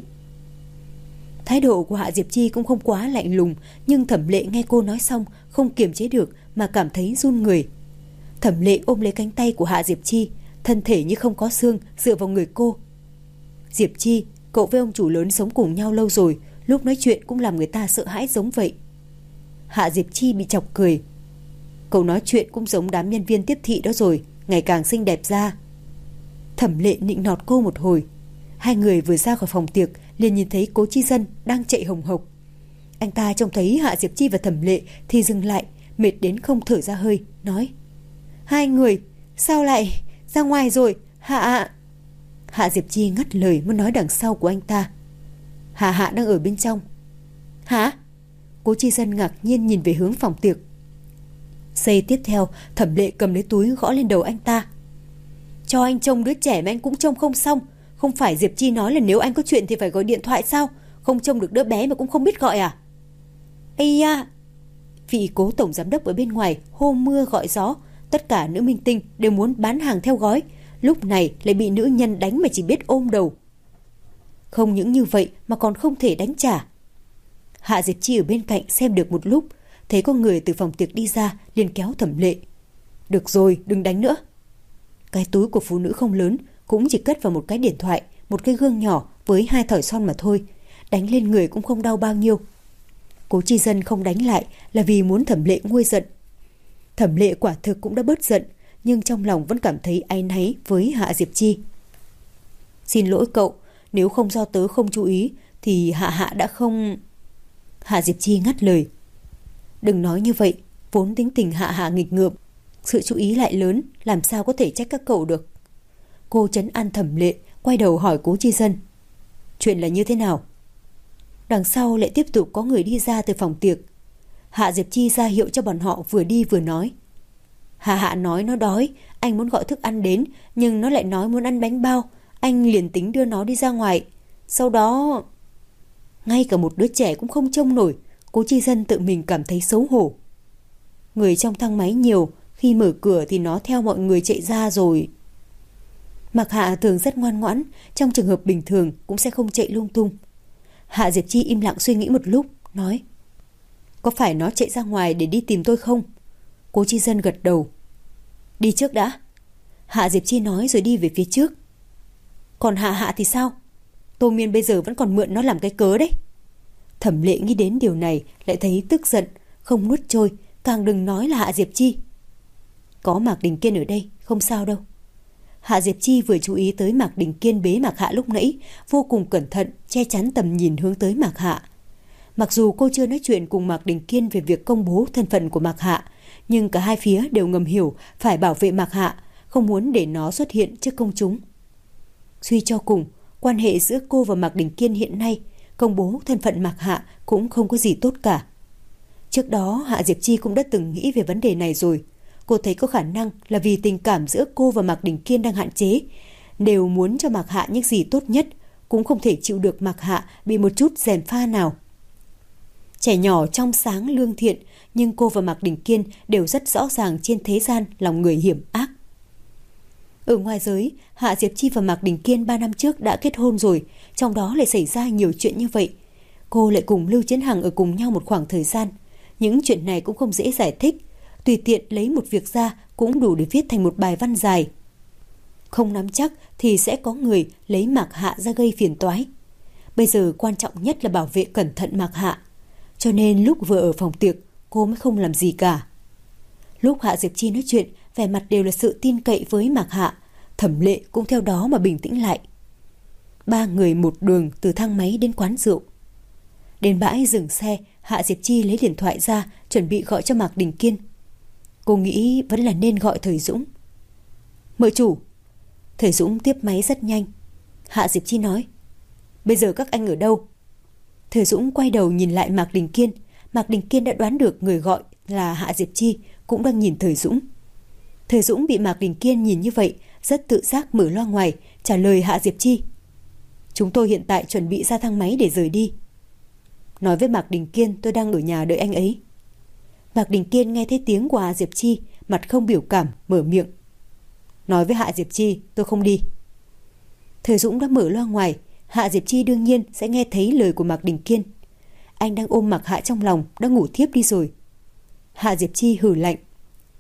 Thái độ của Hạ Diệp Chi cũng không quá lạnh lùng, nhưng Thẩm Lệ nghe cô nói xong không kiềm chế được mà cảm thấy run người. Thẩm Lệ ôm lấy cánh tay của Hạ Diệp Chi, thân thể như không có xương dựa vào người cô. Diệp Chi, cậu với ông chủ lớn sống cùng nhau lâu rồi, lúc nói chuyện cũng làm người ta sợ hãi giống vậy. Hạ Diệp Chi bị chọc cười. Cậu nói chuyện cũng giống đám nhân viên tiếp thị đó rồi, ngày càng xinh đẹp ra. Thẩm Lệ nịnh nọt cô một hồi. Hai người vừa ra khỏi phòng tiệc liền nhìn thấy Cố Chi Dân đang chạy hồng hộc. Anh ta trông thấy Hạ Diệp Chi và Thẩm Lệ thì dừng lại, mệt đến không thở ra hơi, nói: Hai người sao lại ra ngoài rồi Hạ? Hạ Diệp Chi ngắt lời muốn nói đằng sau của anh ta: Hạ đang ở bên trong. Hả? Cố Chi Dân ngạc nhiên nhìn về hướng phòng tiệc. Giây tiếp theo, Thẩm Lệ cầm lấy túi gõ lên đầu anh ta: Cho anh trông đứa trẻ mà anh cũng trông không xong. Không phải Diệp Chi nói là nếu anh có chuyện thì phải gọi điện thoại sao? Không trông được đứa bé mà cũng không biết gọi à? Ây da! Vị Cố tổng giám đốc ở bên ngoài hô mưa gọi gió. Tất cả nữ minh tinh đều muốn bán hàng theo gói, lúc này lại bị nữ nhân đánh mà chỉ biết ôm đầu. Không những như vậy mà còn không thể đánh trả. Hạ Diệp Chi ở bên cạnh xem được một lúc, thấy có người từ phòng tiệc đi ra, liền kéo Thẩm Lệ: Được rồi, đừng đánh nữa. Cái túi của phụ nữ không lớn, cũng chỉ cất vào một cái điện thoại, một cái gương nhỏ với 2 thỏi son mà thôi, đánh lên người cũng không đau bao nhiêu. Cố Chi Dân không đánh lại là vì muốn Thẩm Lệ nguôi giận. Thẩm Lệ quả thực cũng đã bớt giận, nhưng trong lòng vẫn cảm thấy áy náy với Hạ Diệp Chi. Xin lỗi cậu, nếu không do tớ không chú ý thì Hạ đã không... Hạ Diệp Chi ngắt lời: Đừng nói như vậy, vốn tính tình Hạ nghịch ngợm, sự chú ý lại lớn, làm sao có thể trách các cậu được. Cô trấn an Thẩm Lệ, quay đầu hỏi Cố Chi Dân: Chuyện là như thế nào? Đằng sau lại tiếp tục có người đi ra từ phòng tiệc. Hạ Diệp Chi ra hiệu cho bọn họ vừa đi vừa nói: Hạ nói nó đói, anh muốn gọi thức ăn đến, nhưng nó lại nói muốn ăn bánh bao. Anh liền tính đưa nó đi ra ngoài. Sau đó... Ngay cả một đứa trẻ cũng không trông nổi. Cố Chi Dân tự mình cảm thấy xấu hổ. Người trong thang máy nhiều, khi mở cửa thì nó theo mọi người chạy ra rồi. Mạc Hạ thường rất ngoan ngoãn, trong trường hợp bình thường cũng sẽ không chạy lung tung. Hạ Diệp Chi im lặng suy nghĩ một lúc, nói: Có phải nó chạy ra ngoài để đi tìm tôi không? Cố Chi Dân gật đầu. Đi trước đã. Hạ Diệp Chi nói rồi đi về phía trước. Còn Hạ thì sao? Tô Miên bây giờ vẫn còn mượn nó làm cái cớ đấy. Thẩm Lệ nghĩ đến điều này lại thấy tức giận, không nuốt trôi, càng đừng nói là Hạ Diệp Chi. Có Mạc Đình Kiên ở đây, không sao đâu. Hạ Diệp Chi vừa chú ý tới Mạc Đình Kiên bế Mạc Hạ lúc nãy, vô cùng cẩn thận, che chắn tầm nhìn hướng tới Mạc Hạ. Mặc dù cô chưa nói chuyện cùng Mạc Đình Kiên về việc công bố thân phận của Mạc Hạ, nhưng cả hai phía đều ngầm hiểu phải bảo vệ Mạc Hạ, không muốn để nó xuất hiện trước công chúng. Suy cho cùng, quan hệ giữa cô và Mạc Đình Kiên hiện nay, công bố thân phận Mạc Hạ cũng không có gì tốt cả. Trước đó Hạ Diệp Chi cũng đã từng nghĩ về vấn đề này rồi. Cô thấy có khả năng là vì tình cảm giữa cô và Mạc Đình Kiên đang hạn chế, đều muốn cho Mạc Hạ những gì tốt nhất, cũng không thể chịu được Mạc Hạ bị một chút gièm pha nào. Trẻ nhỏ trong sáng lương thiện, nhưng cô và Mạc Đình Kiên đều rất rõ ràng trên thế gian lòng người hiểm ác. Ở ngoài giới, Hạ Diệp Chi và Mạc Đình Kiên 3 năm trước đã kết hôn rồi, trong đó lại xảy ra nhiều chuyện như vậy. Cô lại cùng Lưu Chiến Hằng ở cùng nhau một khoảng thời gian. Những chuyện này cũng không dễ giải thích, tùy tiện lấy một việc ra cũng đủ để viết thành một bài văn dài. Không nắm chắc thì sẽ có người lấy Mạc Hạ ra gây phiền toái. Bây giờ quan trọng nhất là bảo vệ cẩn thận Mạc Hạ. Cho nên lúc vừa ở phòng tiệc, cô mới không làm gì cả. Lúc Hạ Diệp Chi nói chuyện, vẻ mặt đều là sự tin cậy với Mạc Hạ. Thẩm Lệ cũng theo đó mà bình tĩnh lại. 3 người một đường từ thang máy đến quán rượu. Đến bãi dừng xe, Hạ Diệp Chi lấy điện thoại ra, chuẩn bị gọi cho Mạc Đình Kiên. Cô nghĩ vẫn là nên gọi Thời Dũng. Mời chủ. Thời Dũng tiếp máy rất nhanh. Hạ Diệp Chi nói: Bây giờ các anh ở đâu? Thời Dũng quay đầu nhìn lại Mạc Đình Kiên. Mạc Đình Kiên đã đoán được người gọi là Hạ Diệp Chi, cũng đang nhìn Thời Dũng. Thời Dũng bị Mạc Đình Kiên nhìn như vậy, rất tự giác mở loa ngoài, trả lời Hạ Diệp Chi: Chúng tôi hiện tại chuẩn bị ra thang máy để rời đi. Nói với Mạc Đình Kiên tôi đang ở nhà đợi anh ấy. Mạc Đình Kiên nghe thấy tiếng của Hạ Diệp Chi, mặt không biểu cảm, mở miệng: Nói với Hạ Diệp Chi tôi không đi. Thời Dũng đã mở loa ngoài, Hạ Diệp Chi đương nhiên sẽ nghe thấy lời của Mạc Đình Kiên. Anh đang ôm Mạc Hạ trong lòng, đã ngủ thiếp đi rồi. Hạ Diệp Chi hừ lạnh: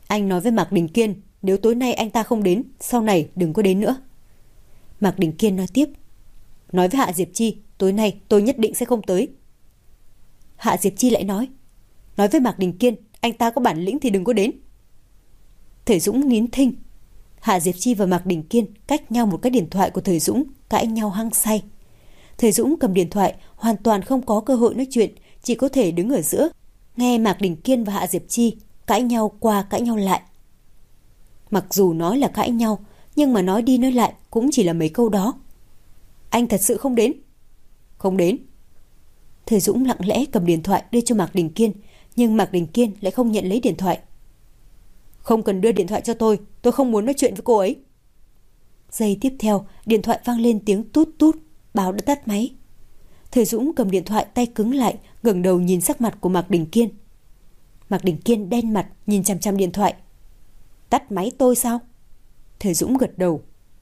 Anh nói với Mạc Đình Kiên, nếu tối nay anh ta không đến, sau này đừng có đến nữa. Mạc Đình Kiên nói tiếp. Nói với Hạ Diệp Chi, tối nay tôi nhất định sẽ không tới. Hạ Diệp Chi lại nói. Nói với Mạc Đình Kiên, anh ta có bản lĩnh thì đừng có đến. Thời Dũng nín thinh. Hạ Diệp Chi và Mạc Đình Kiên cách nhau một cái điện thoại của Thời Dũng, cãi nhau hăng say. Thời Dũng cầm điện thoại, hoàn toàn không có cơ hội nói chuyện, chỉ có thể đứng ở giữa, nghe Mạc Đình Kiên và Hạ Diệp Chi cãi nhau qua cãi nhau lại. Mặc dù nói là cãi nhau, nhưng mà nói đi nói lại cũng chỉ là mấy câu đó. Anh thật sự không đến? Không đến. Thời Dũng lặng lẽ cầm điện thoại đưa cho Mạc Đình Kiên, nhưng Mạc Đình Kiên lại không nhận lấy điện thoại. Không cần đưa điện thoại cho tôi không muốn nói chuyện với cô ấy. Giây tiếp theo, điện thoại vang lên tiếng tút tút, báo đã tắt máy. Thời Dũng cầm điện thoại, tay cứng lại, ngẩng đầu nhìn sắc mặt của Mạc Đình Kiên. Mạc Đình Kiên đen mặt nhìn chằm chằm điện thoại. Tắt máy tôi sao? Thời Dũng gật đầu.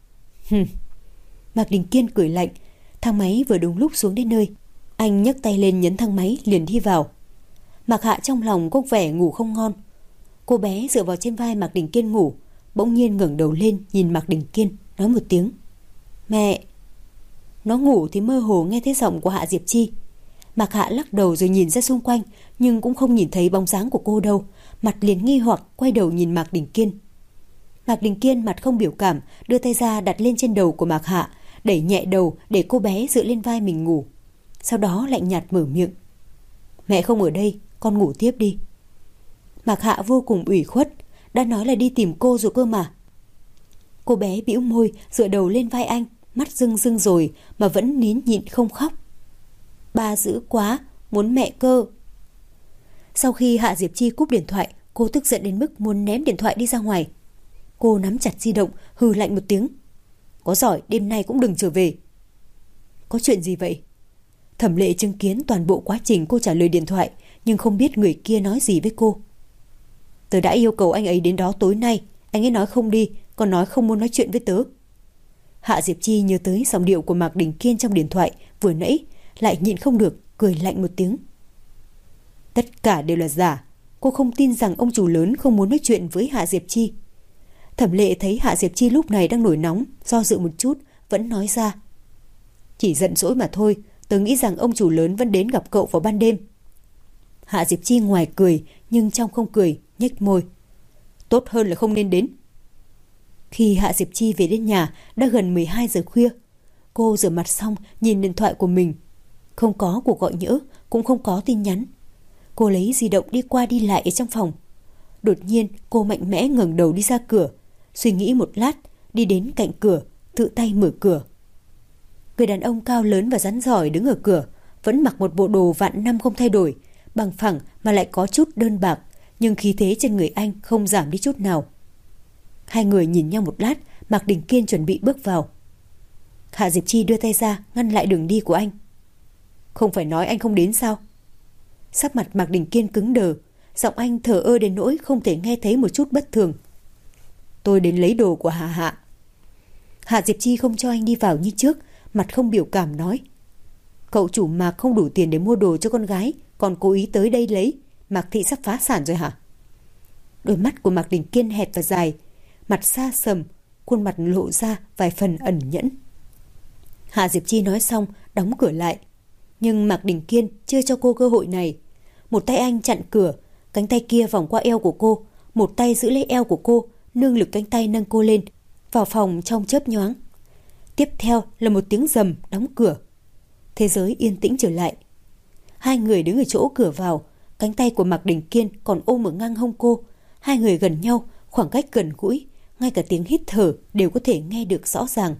Mạc Đình Kiên cười lạnh. Thang máy vừa đúng lúc xuống đến nơi, anh nhấc tay lên nhấn thang máy liền đi vào. Mạc Hạ trong lòng có vẻ ngủ không ngon. Cô bé dựa vào trên vai Mạc Đình Kiên ngủ, bỗng nhiên ngẩng đầu lên nhìn Mạc Đình Kiên, nói một tiếng. Mẹ. Nó ngủ thì mơ hồ nghe thấy giọng của Hạ Diệp Chi. Mạc Hạ lắc đầu rồi nhìn ra xung quanh, nhưng cũng không nhìn thấy bóng dáng của cô đâu, mặt liền nghi hoặc quay đầu nhìn Mạc Đình Kiên. Mạc Đình Kiên mặt không biểu cảm, đưa tay ra đặt lên trên đầu của Mạc Hạ, đẩy nhẹ đầu để cô bé dựa lên vai mình ngủ. Sau đó lạnh nhạt mở miệng. Mẹ không ở đây, con ngủ tiếp đi. Mạc Hạ vô cùng ủy khuất, đã nói là đi tìm cô rồi cơ mà. Cô bé bĩu môi, dựa đầu lên vai anh, mắt rưng rưng rồi mà vẫn nín nhịn không khóc. Ba dữ quá, muốn mẹ cơ. Sau khi Hạ Diệp Chi cúp điện thoại, cô tức giận đến mức muốn ném điện thoại đi ra ngoài. Cô nắm chặt di động, hừ lạnh một tiếng. Có giỏi đêm nay cũng đừng trở về. Có chuyện gì vậy? Thẩm Lệ chứng kiến toàn bộ quá trình cô trả lời điện thoại, nhưng không biết người kia nói gì với cô. Tớ đã yêu cầu anh ấy đến đó tối nay, anh ấy nói không đi, còn nói không muốn nói chuyện với tớ. Hạ Diệp Chi nhớ tới giọng điệu của Mạc Đình Kiên trong điện thoại vừa nãy, lại nhịn không được, cười lạnh một tiếng. Tất cả đều là giả, cô không tin rằng ông chủ lớn không muốn nói chuyện với Hạ Diệp Chi. Thẩm Lệ thấy Hạ Diệp Chi lúc này đang nổi nóng, do dự một chút, vẫn nói ra. Chỉ giận dỗi mà thôi, tớ nghĩ rằng ông chủ lớn vẫn đến gặp cậu vào ban đêm. Hạ Diệp Chi ngoài cười, nhưng trong không cười, nhếch môi. Tốt hơn là không nên đến. Khi Hạ Diệp Chi về đến nhà, đã gần 12 giờ khuya. Cô rửa mặt xong, nhìn điện thoại của mình. Không có cuộc gọi nhỡ, cũng không có tin nhắn. Cô lấy di động đi qua đi lại ở trong phòng. Đột nhiên, cô mạnh mẽ ngẩng đầu đi ra cửa. Suy nghĩ một lát, đi đến cạnh cửa, tự tay mở cửa. Người đàn ông cao lớn và rắn giỏi đứng ở cửa, vẫn mặc một bộ đồ vạn năm không thay đổi, bằng phẳng mà lại có chút đơn bạc, nhưng khí thế trên người anh không giảm đi chút nào. Hai người nhìn nhau một lát, Mạc Đình Kiên chuẩn bị bước vào. Hạ Diệp Chi đưa tay ra ngăn lại đường đi của anh. Không phải nói anh không đến sao? Sắc mặt Mạc Đình Kiên cứng đờ, giọng anh thờ ơ đến nỗi không thể nghe thấy một chút bất thường. Tôi đến lấy đồ của Hạ Hạ. Hạ Diệp Chi không cho anh đi vào như trước, mặt không biểu cảm nói. Cậu chủ Mạc không đủ tiền để mua đồ cho con gái, còn cố ý tới đây lấy. Mạc thị sắp phá sản rồi hả? Đôi mắt của Mạc Đình Kiên hẹp và dài, mặt xa sầm, khuôn mặt lộ ra vài phần ẩn nhẫn. Hạ Diệp Chi nói xong đóng cửa lại, nhưng Mạc Đình Kiên chưa cho cô cơ hội này. Một tay anh chặn cửa, cánh tay kia vòng qua eo của cô, một tay giữ lấy eo của cô, nương lực cánh tay nâng cô lên vào phòng trong chớp nhoáng. Tiếp theo là một tiếng rầm đóng cửa. Thế giới yên tĩnh trở lại. Hai người đứng ở chỗ cửa vào, cánh tay của Mạc Đình Kiên còn ôm ở ngang hông cô. Hai người gần nhau, khoảng cách gần gũi, ngay cả tiếng hít thở đều có thể nghe được rõ ràng.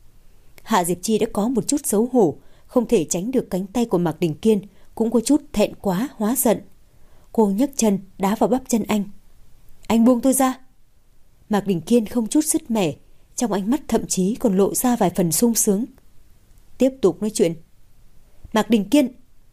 Hạ Diệp Chi đã có một chút xấu hổ, không thể tránh được cánh tay của Mạc Đình Kiên, cũng có chút thẹn quá hóa giận. Cô nhấc chân đá vào bắp chân anh. Anh buông tôi ra. Mạc Đình Kiên không chút sứt mẻ, trong ánh mắt thậm chí còn lộ ra vài phần sung sướng. Tiếp tục nói chuyện. Mạc Đình Kiên.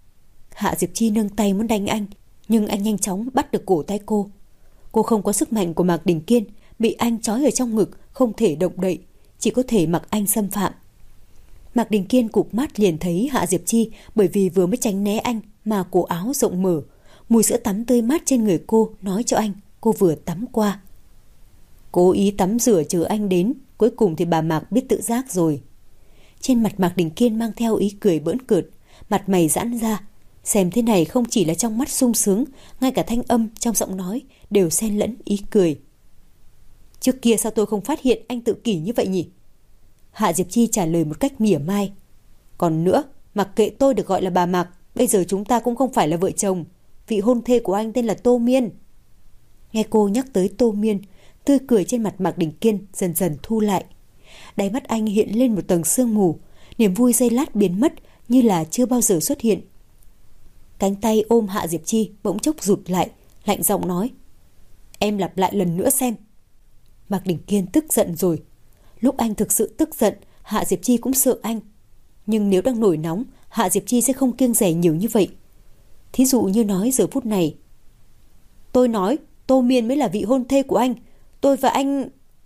Hạ Diệp Chi nâng tay muốn đánh anh, nhưng anh nhanh chóng bắt được cổ tay cô. Cô không có sức mạnh của Mạc Đình Kiên, bị anh trói ở trong ngực, không thể động đậy, chỉ có thể mặc anh xâm phạm. Mạc Đình Kiên cụp mắt liền thấy Hạ Diệp Chi bởi vì vừa mới tránh né anh mà cổ áo rộng mở, mùi sữa tắm tươi mát trên người cô nói cho anh cô vừa tắm qua. Cố ý tắm rửa chờ anh đến, cuối cùng thì bà Mạc biết tự giác rồi. Trên mặt Mạc Đình Kiên mang theo ý cười bỡn cợt, mặt mày giãn ra. Xem thế này không chỉ là trong mắt sung sướng, ngay cả thanh âm trong giọng nói đều xen lẫn ý cười. Trước kia sao tôi không phát hiện anh tự kỷ như vậy nhỉ? Hạ Diệp Chi trả lời một cách mỉa mai. Còn nữa, mặc kệ tôi được gọi là bà Mạc, bây giờ chúng ta cũng không phải là vợ chồng. Vị hôn thê của anh tên là Tô Miên. Nghe cô nhắc tới Tô Miên, tươi cười trên mặt Mạc Đình Kiên dần dần thu lại. Đáy mắt anh hiện lên một tầng sương mù, niềm vui giây lát biến mất như là chưa bao giờ xuất hiện. Cánh tay ôm Hạ Diệp Chi bỗng chốc rụt lại, lạnh giọng nói. Em lặp lại lần nữa xem. Mạc Đình Kiên tức giận rồi. Lúc anh thực sự tức giận, Hạ Diệp Chi cũng sợ anh. Nhưng nếu đang nổi nóng, Hạ Diệp Chi sẽ không kiêng dè nhiều như vậy. Thí dụ như nói giờ phút này. Tôi nói Tô Miên mới là vị hôn thê của anh. Tôi và anh...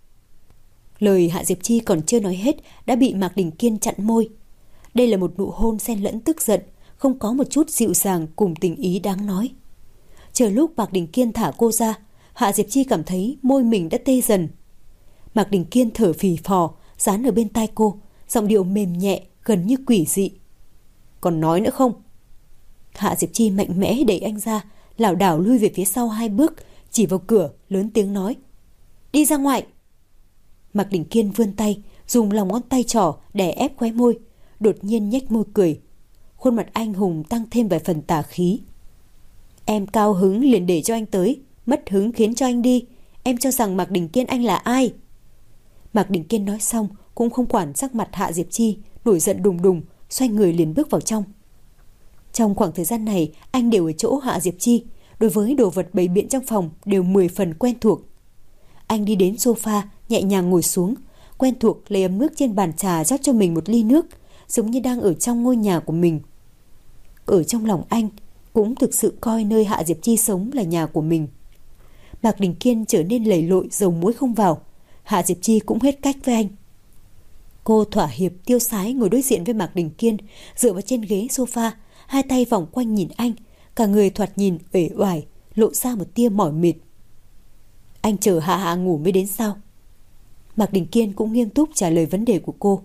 Lời Hạ Diệp Chi còn chưa nói hết đã bị Mạc Đình Kiên chặn môi. Đây là một nụ hôn xen lẫn tức giận, không có một chút dịu dàng cùng tình ý đáng nói. Chờ lúc Mạc Đình Kiên thả cô ra, Hạ Diệp Chi cảm thấy môi mình đã tê dần. Mạc Đình Kiên thở phì phò, dán ở bên tai cô, giọng điệu mềm nhẹ, gần như quỷ dị. Còn nói nữa không? Hạ Diệp Chi mạnh mẽ đẩy anh ra, lảo đảo lui về phía sau 2 bước, chỉ vào cửa, lớn tiếng nói. Đi ra ngoài! Mạc Đình Kiên vươn tay, dùng lòng ngón tay trỏ đè ép khóe môi, đột nhiên nhếch môi cười. Khuôn mặt anh hùng tăng thêm vài phần tà khí. Em cao hứng liền để cho anh tới, mất hứng khiến cho anh đi. Em cho rằng Mạc Đình Kiên anh là ai? Mạc Đình Kiên nói xong cũng không quản sắc mặt Hạ Diệp Chi, nổi giận đùng đùng, xoay người liền bước vào trong. Trong khoảng thời gian này anh đều ở chỗ Hạ Diệp Chi, đối với đồ vật bày biện trong phòng đều 10 phần quen thuộc. Anh đi đến sofa, nhẹ nhàng ngồi xuống, quen thuộc lấy ấm nước trên bàn trà rót cho mình một ly nước, giống như đang ở trong ngôi nhà của mình. Ở trong lòng anh cũng thực sự coi nơi Hạ Diệp Chi sống là nhà của mình. Mạc Đình Kiên trở nên lầy lội dầu muối không vào, Hạ Diệp Chi cũng hết cách với anh. Cô thỏa hiệp tiêu sái ngồi đối diện với Mạc Đình Kiên, dựa vào trên ghế sofa, hai tay vòng quanh nhìn anh, cả người thoạt nhìn uể oải, lộ ra một tia mỏi mệt. Anh chờ Hạ Hạ ngủ mới đến sao? Mạc Đình Kiên cũng nghiêm túc trả lời vấn đề của cô.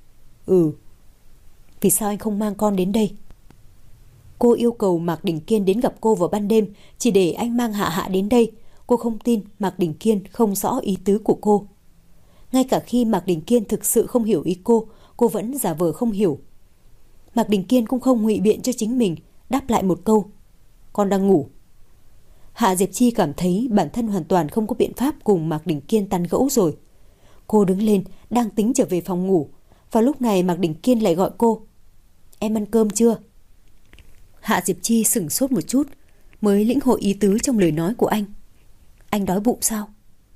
Vì sao anh không mang con đến đây? Cô yêu cầu Mạc Đình Kiên đến gặp cô vào ban đêm, chỉ để anh mang Hạ Hạ đến đây. Cô không tin Mạc Đình Kiên không rõ ý tứ của cô. Ngay cả khi Mạc Đình Kiên thực sự không hiểu ý cô vẫn giả vờ không hiểu. Mạc Đình Kiên cũng không ngụy biện cho chính mình, đáp lại một câu. Con đang ngủ. Hạ Diệp Chi cảm thấy bản thân hoàn toàn không có biện pháp cùng Mạc Đình Kiên tán gẫu rồi. Cô đứng lên, đang tính trở về phòng ngủ. Vào lúc này Mạc Đình Kiên lại gọi cô. Em ăn cơm chưa? Hạ Diệp Chi sửng sốt một chút, mới lĩnh hội ý tứ trong lời nói của anh. Anh đói bụng sao?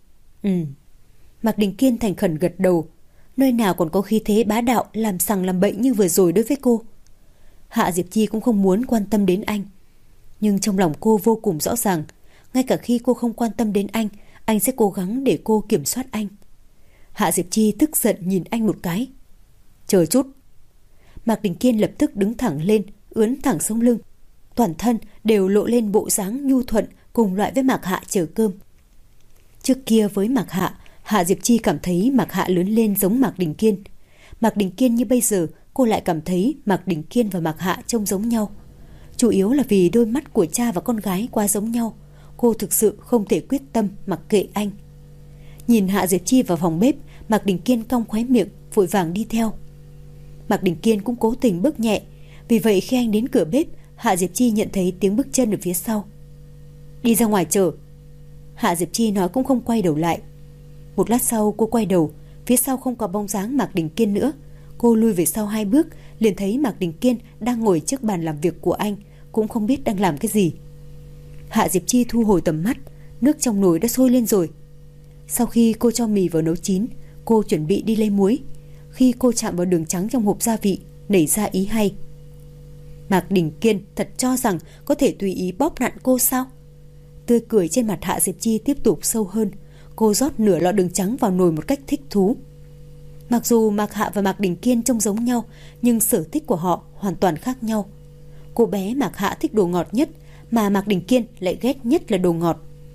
Mạc Đình Kiên thành khẩn gật đầu. Nơi nào còn có khí thế bá đạo làm sằng làm bậy như vừa rồi đối với cô. Hạ Diệp Chi cũng không muốn quan tâm đến anh, nhưng trong lòng cô vô cùng rõ ràng, ngay cả khi cô không quan tâm đến anh sẽ cố gắng để cô kiểm soát anh. Hạ Diệp Chi tức giận nhìn anh một cái. Chờ chút. Mạc Đình Kiên lập tức đứng thẳng lên, ướn thẳng sống lưng, toàn thân đều lộ lên bộ dáng nhu thuận cùng loại với Mạc Hạ chờ cơm. Trước kia với Mạc Hạ, Hạ Diệp Chi cảm thấy Mạc Hạ lớn lên giống Mạc Đình Kiên. Mạc Đình Kiên như bây giờ, cô lại cảm thấy Mạc Đình Kiên và Mạc Hạ trông giống nhau. Chủ yếu là vì đôi mắt của cha và con gái quá giống nhau. Cô thực sự không thể quyết tâm mặc kệ anh. Nhìn Hạ Diệp Chi vào phòng bếp, Mạc Đình Kiên cong khóe miệng, vội vàng đi theo. Mạc Đình Kiên cũng cố tình bước nhẹ, vì vậy khi anh đến cửa bếp, Hạ Diệp Chi nhận thấy tiếng bước chân ở phía sau. Đi ra ngoài chờ. Hạ Diệp Chi nói cũng không quay đầu lại. Một lát sau cô quay đầu, phía sau không có bóng dáng Mạc Đình Kiên nữa. Cô lui về sau 2 bước, liền thấy Mạc Đình Kiên đang ngồi trước bàn làm việc của anh, cũng không biết đang làm cái gì. Hạ Diệp Chi thu hồi tầm mắt, nước trong nồi đã sôi lên rồi. Sau khi cô cho mì vào nấu chín, cô chuẩn bị đi lấy muối. Khi cô chạm vào đường trắng trong hộp gia vị, nảy ra ý hay. Mạc Đình Kiên thật cho rằng có thể tùy ý bóp nặn cô sao? Tươi cười trên mặt Hạ Diệp Chi tiếp tục sâu hơn. Cô rót nửa lọ đường trắng vào nồi một cách thích thú. Mặc dù Mạc Hạ và Mạc Đình Kiên trông giống nhau, nhưng sở thích của họ hoàn toàn khác nhau. Cô bé Mạc Hạ thích đồ ngọt nhất, mà Mạc Đình Kiên lại ghét nhất là đồ ngọt.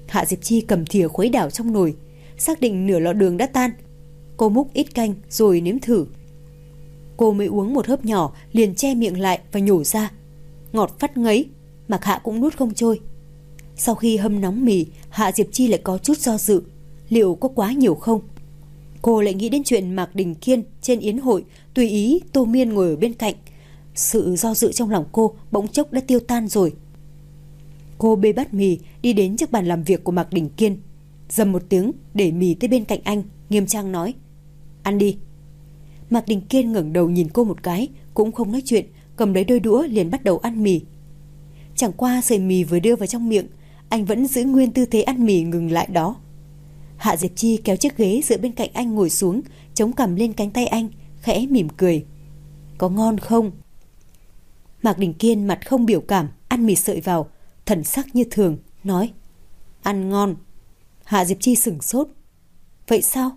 Hạ Diệp Chi cầm thìa khuấy đảo trong nồi, xác định nửa lọ đường đã tan. Cô múc ít canh rồi nếm thử. Cô mới uống một hớp nhỏ liền che miệng lại và nhổ ra. Ngọt phát ngấy, Mạc Hạ cũng nuốt không trôi. Sau khi hâm nóng mì, Hạ Diệp Chi lại có chút do dự, liệu có quá nhiều không? Cô lại nghĩ đến chuyện Mạc Đình Kiên trên yến hội tùy ý Tô Miên ngồi ở bên cạnh. Sự do dự trong lòng cô bỗng chốc đã tiêu tan rồi. Cô bê bát mì đi đến trước bàn làm việc của Mạc Đình Kiên, dầm một tiếng để mì tới bên cạnh anh, nghiêm trang nói: "Ăn đi." Mạc Đình Kiên ngẩng đầu nhìn cô một cái, cũng không nói chuyện, cầm lấy đôi đũa liền bắt đầu ăn mì. Chẳng qua sợi mì vừa đưa vào trong miệng, anh vẫn giữ nguyên tư thế ăn mì ngừng lại đó. Hạ Diệp Chi kéo chiếc ghế dựa bên cạnh anh ngồi xuống, chống cằm lên cánh tay anh, khẽ mỉm cười: "Có ngon không?" Mạc Đình Kiên mặt không biểu cảm, ăn mì sợi vào, thần sắc như thường, nói: "Ăn ngon." Hạ Diệp Chi sửng sốt: "Vậy sao?"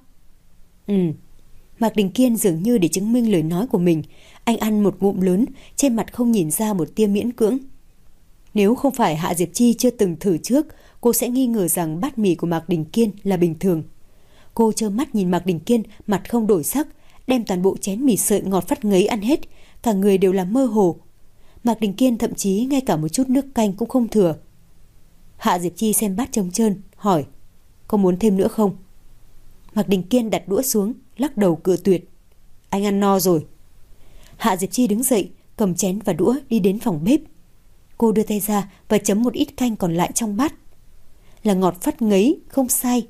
Mạc Đình Kiên dường như để chứng minh lời nói của mình, anh ăn một ngụm lớn, trên mặt không nhìn ra một tia miễn cưỡng. Nếu không phải Hạ Diệp Chi chưa từng thử trước, cô sẽ nghi ngờ rằng bát mì của Mạc Đình Kiên là bình thường. Cô trơ mắt nhìn Mạc Đình Kiên mặt không đổi sắc, đem toàn bộ chén mì sợi ngọt phát ngấy ăn hết, cả người đều là mơ hồ. Mạc Đình Kiên thậm chí ngay cả một chút nước canh cũng không thừa. Hạ Diệp Chi xem bát trống trơn, hỏi: "Có muốn thêm nữa không?" Mạc Đình Kiên đặt đũa xuống, lắc đầu cự tuyệt: "Anh ăn no rồi." Hạ Diệp Chi đứng dậy, cầm chén và đũa đi đến phòng bếp. Cô đưa tay ra và chấm một ít canh còn lại trong bát. Là ngọt phát ngấy, không sai.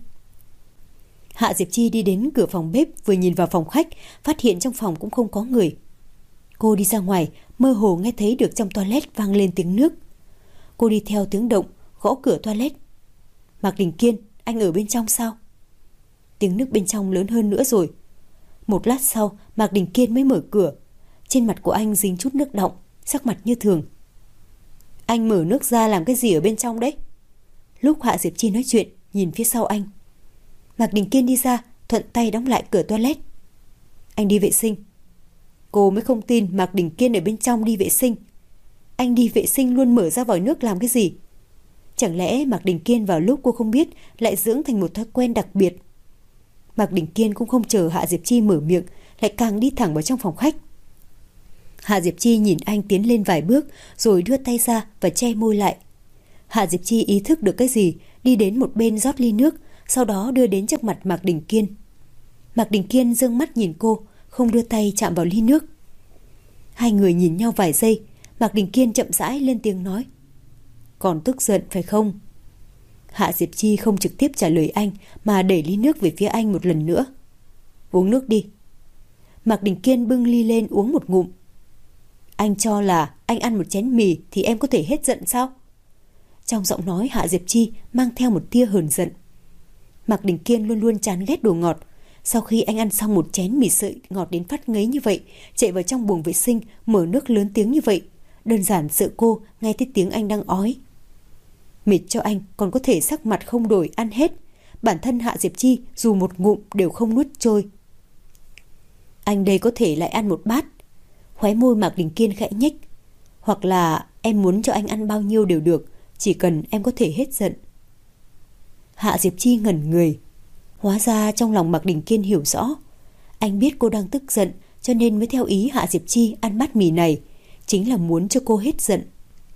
Hạ Diệp Chi đi đến cửa phòng bếp, vừa nhìn vào phòng khách, phát hiện trong phòng cũng không có người. Cô đi ra ngoài, mơ hồ nghe thấy được trong toilet vang lên tiếng nước. Cô đi theo tiếng động, gõ cửa toilet. "Mạc Đình Kiên, anh ở bên trong sao?" Tiếng nước bên trong lớn hơn nữa rồi. Một lát sau, Mạc Đình Kiên mới mở cửa. Trên mặt của anh dính chút nước đọng, sắc mặt như thường. "Anh mở nước ra làm cái gì ở bên trong đấy?" Lúc Hạ Diệp Chi nói chuyện, nhìn phía sau anh. Mạc Đình Kiên đi ra, thuận tay đóng lại cửa toilet. "Anh đi vệ sinh." Cô mới không tin Mạc Đình Kiên ở bên trong đi vệ sinh. Anh đi vệ sinh luôn mở ra vòi nước làm cái gì? Chẳng lẽ Mạc Đình Kiên vào lúc cô không biết lại dưỡng thành một thói quen đặc biệt? Mạc Đình Kiên cũng không chờ Hạ Diệp Chi mở miệng, lại càng đi thẳng vào trong phòng khách. Hạ Diệp Chi nhìn anh tiến lên vài bước, rồi đưa tay ra và che môi lại. Hạ Diệp Chi ý thức được cái gì, đi đến một bên rót ly nước, sau đó đưa đến trước mặt Mạc Đình Kiên. Mạc Đình Kiên giương mắt nhìn cô, không đưa tay chạm vào ly nước. Hai người nhìn nhau vài giây, Mạc Đình Kiên chậm rãi lên tiếng nói: "Còn tức giận phải không?" Hạ Diệp Chi không trực tiếp trả lời anh, mà đẩy ly nước về phía anh một lần nữa. "Uống nước đi." Mạc Đình Kiên bưng ly lên uống một ngụm. "Anh cho là anh ăn một chén mì thì em có thể hết giận sao?" Trong giọng nói Hạ Diệp Chi mang theo một tia hờn giận. Mạc Đình Kiên luôn luôn chán ghét đồ ngọt. Sau khi anh ăn xong một chén mì sợi ngọt đến phát ngấy như vậy, chạy vào trong buồng vệ sinh mở nước lớn tiếng như vậy, đơn giản sợ cô nghe thấy tiếng anh đang ói. Mệt cho anh còn có thể sắc mặt không đổi ăn hết. Bản thân Hạ Diệp Chi dù một ngụm đều không nuốt trôi. Anh đây có thể lại ăn một bát. Khóe môi Mạc Đình Kiên khẽ nhếch. Hoặc là em muốn cho anh ăn bao nhiêu đều được, chỉ cần em có thể hết giận. Hạ Diệp Chi ngẩn người. Hóa ra trong lòng Mạc Đình Kiên hiểu rõ. Anh biết cô đang tức giận, cho nên mới theo ý Hạ Diệp Chi ăn bát mì này, chính là muốn cho cô hết giận.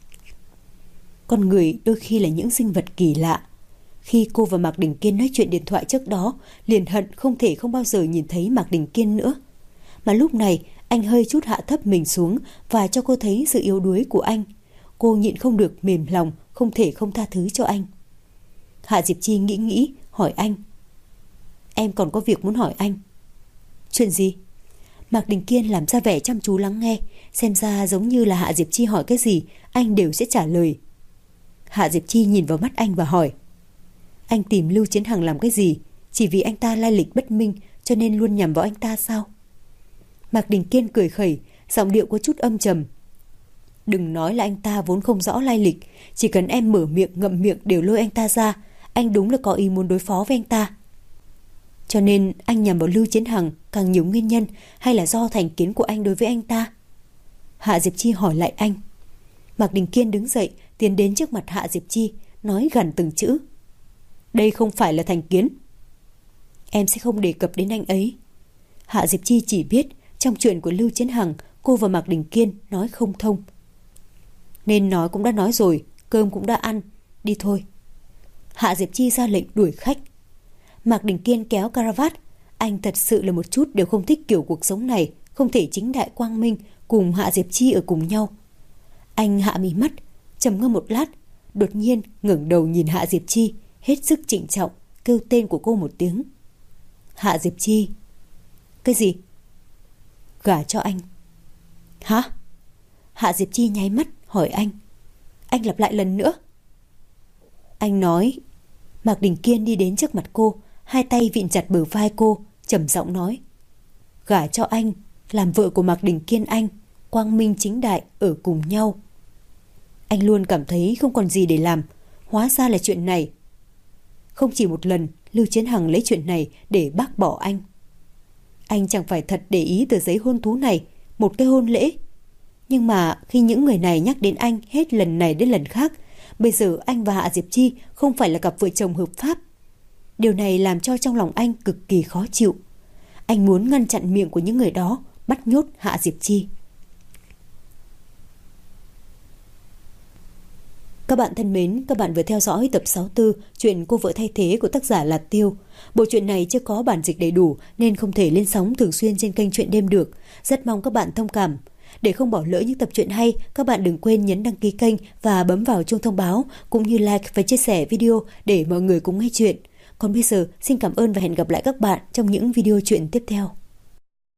Con người đôi khi là những sinh vật kỳ lạ. Khi cô và Mạc Đình Kiên nói chuyện điện thoại trước đó, liền hận không thể không bao giờ nhìn thấy Mạc Đình Kiên nữa. Mà lúc này anh hơi chút hạ thấp mình xuống và cho cô thấy sự yếu đuối của anh. Cô nhịn không được mềm lòng, không thể không tha thứ cho anh. Hạ Diệp Chi nghĩ hỏi anh: "Em còn có việc muốn hỏi anh." "Chuyện gì?" Mạc Đình Kiên làm ra vẻ chăm chú lắng nghe, xem ra giống như là Hạ Diệp Chi hỏi cái gì anh đều sẽ trả lời. Hạ Diệp Chi nhìn vào mắt anh và hỏi: "Anh tìm Lưu Chiến Hằng làm cái gì? Chỉ vì anh ta lai lịch bất minh cho nên luôn nhằm vào anh ta sao?" Mạc Đình Kiên cười khẩy, giọng điệu có chút âm trầm: "Đừng nói là anh ta vốn không rõ lai lịch, chỉ cần em mở miệng ngậm miệng đều lôi anh ta ra, anh đúng là có ý muốn đối phó với anh ta. Cho nên anh nhằm vào Lưu Chiến Hằng càng nhiều nguyên nhân, hay là do thành kiến của anh đối với anh ta?" Hạ Diệp Chi hỏi lại anh. Mạc Đình Kiên đứng dậy, tiến đến trước mặt Hạ Diệp Chi, nói gằn từng chữ: Đây không phải là Thành Kiến. Em sẽ không đề cập đến anh ấy. Hạ Diệp Chi chỉ biết trong chuyện của Lưu Chiến Hằng, cô và Mạc Đình Kiên nói không thông. Nên nói cũng đã nói rồi, cơm cũng đã ăn, đi thôi. Hạ Diệp Chi ra lệnh đuổi khách. Mạc Đình Kiên kéo caravat. Anh thật sự là một chút đều không thích kiểu cuộc sống này, không thể chính đại quang minh cùng Hạ Diệp Chi ở cùng nhau. Anh hạ mí mắt, trầm ngâm một lát, đột nhiên ngẩng đầu nhìn Hạ Diệp Chi, hết sức trịnh trọng, kêu tên của cô một tiếng. Hạ Diệp Chi. Cái gì? Gả cho anh. Hả? Hạ Diệp Chi nháy mắt hỏi anh. Anh lặp lại lần nữa. Anh nói. Mạc Đình Kiên đi đến trước mặt cô, hai tay vịn chặt bờ vai cô, trầm giọng nói. Gả cho anh, làm vợ của Mạc Đình Kiên anh, quang minh chính đại ở cùng nhau. Anh luôn cảm thấy không còn gì để làm, hóa ra là chuyện này. Không chỉ một lần Lưu Chiến Hằng lấy chuyện này để bác bỏ anh. Anh chẳng phải thật để ý tờ giấy hôn thú này, một cái hôn lễ. Nhưng mà khi những người này nhắc đến anh hết lần này đến lần khác, bây giờ anh và Hạ Diệp Chi không phải là cặp vợ chồng hợp pháp. Điều này làm cho trong lòng anh cực kỳ khó chịu. Anh muốn ngăn chặn miệng của những người đó, bắt nhốt Hạ Diệp Chi. Các bạn thân mến, các bạn vừa theo dõi tập 64 chuyện Cô vợ thay thế của tác giả Lạt Tiêu. Bộ truyện này chưa có bản dịch đầy đủ nên không thể lên sóng thường xuyên trên kênh Truyện Đêm được. Rất mong các bạn thông cảm. Để không bỏ lỡ những tập truyện hay, các bạn đừng quên nhấn đăng ký kênh và bấm vào chuông thông báo, cũng như like và chia sẻ video để mọi người cùng nghe chuyện. Còn bây giờ, xin cảm ơn và hẹn gặp lại các bạn trong những video truyện tiếp theo.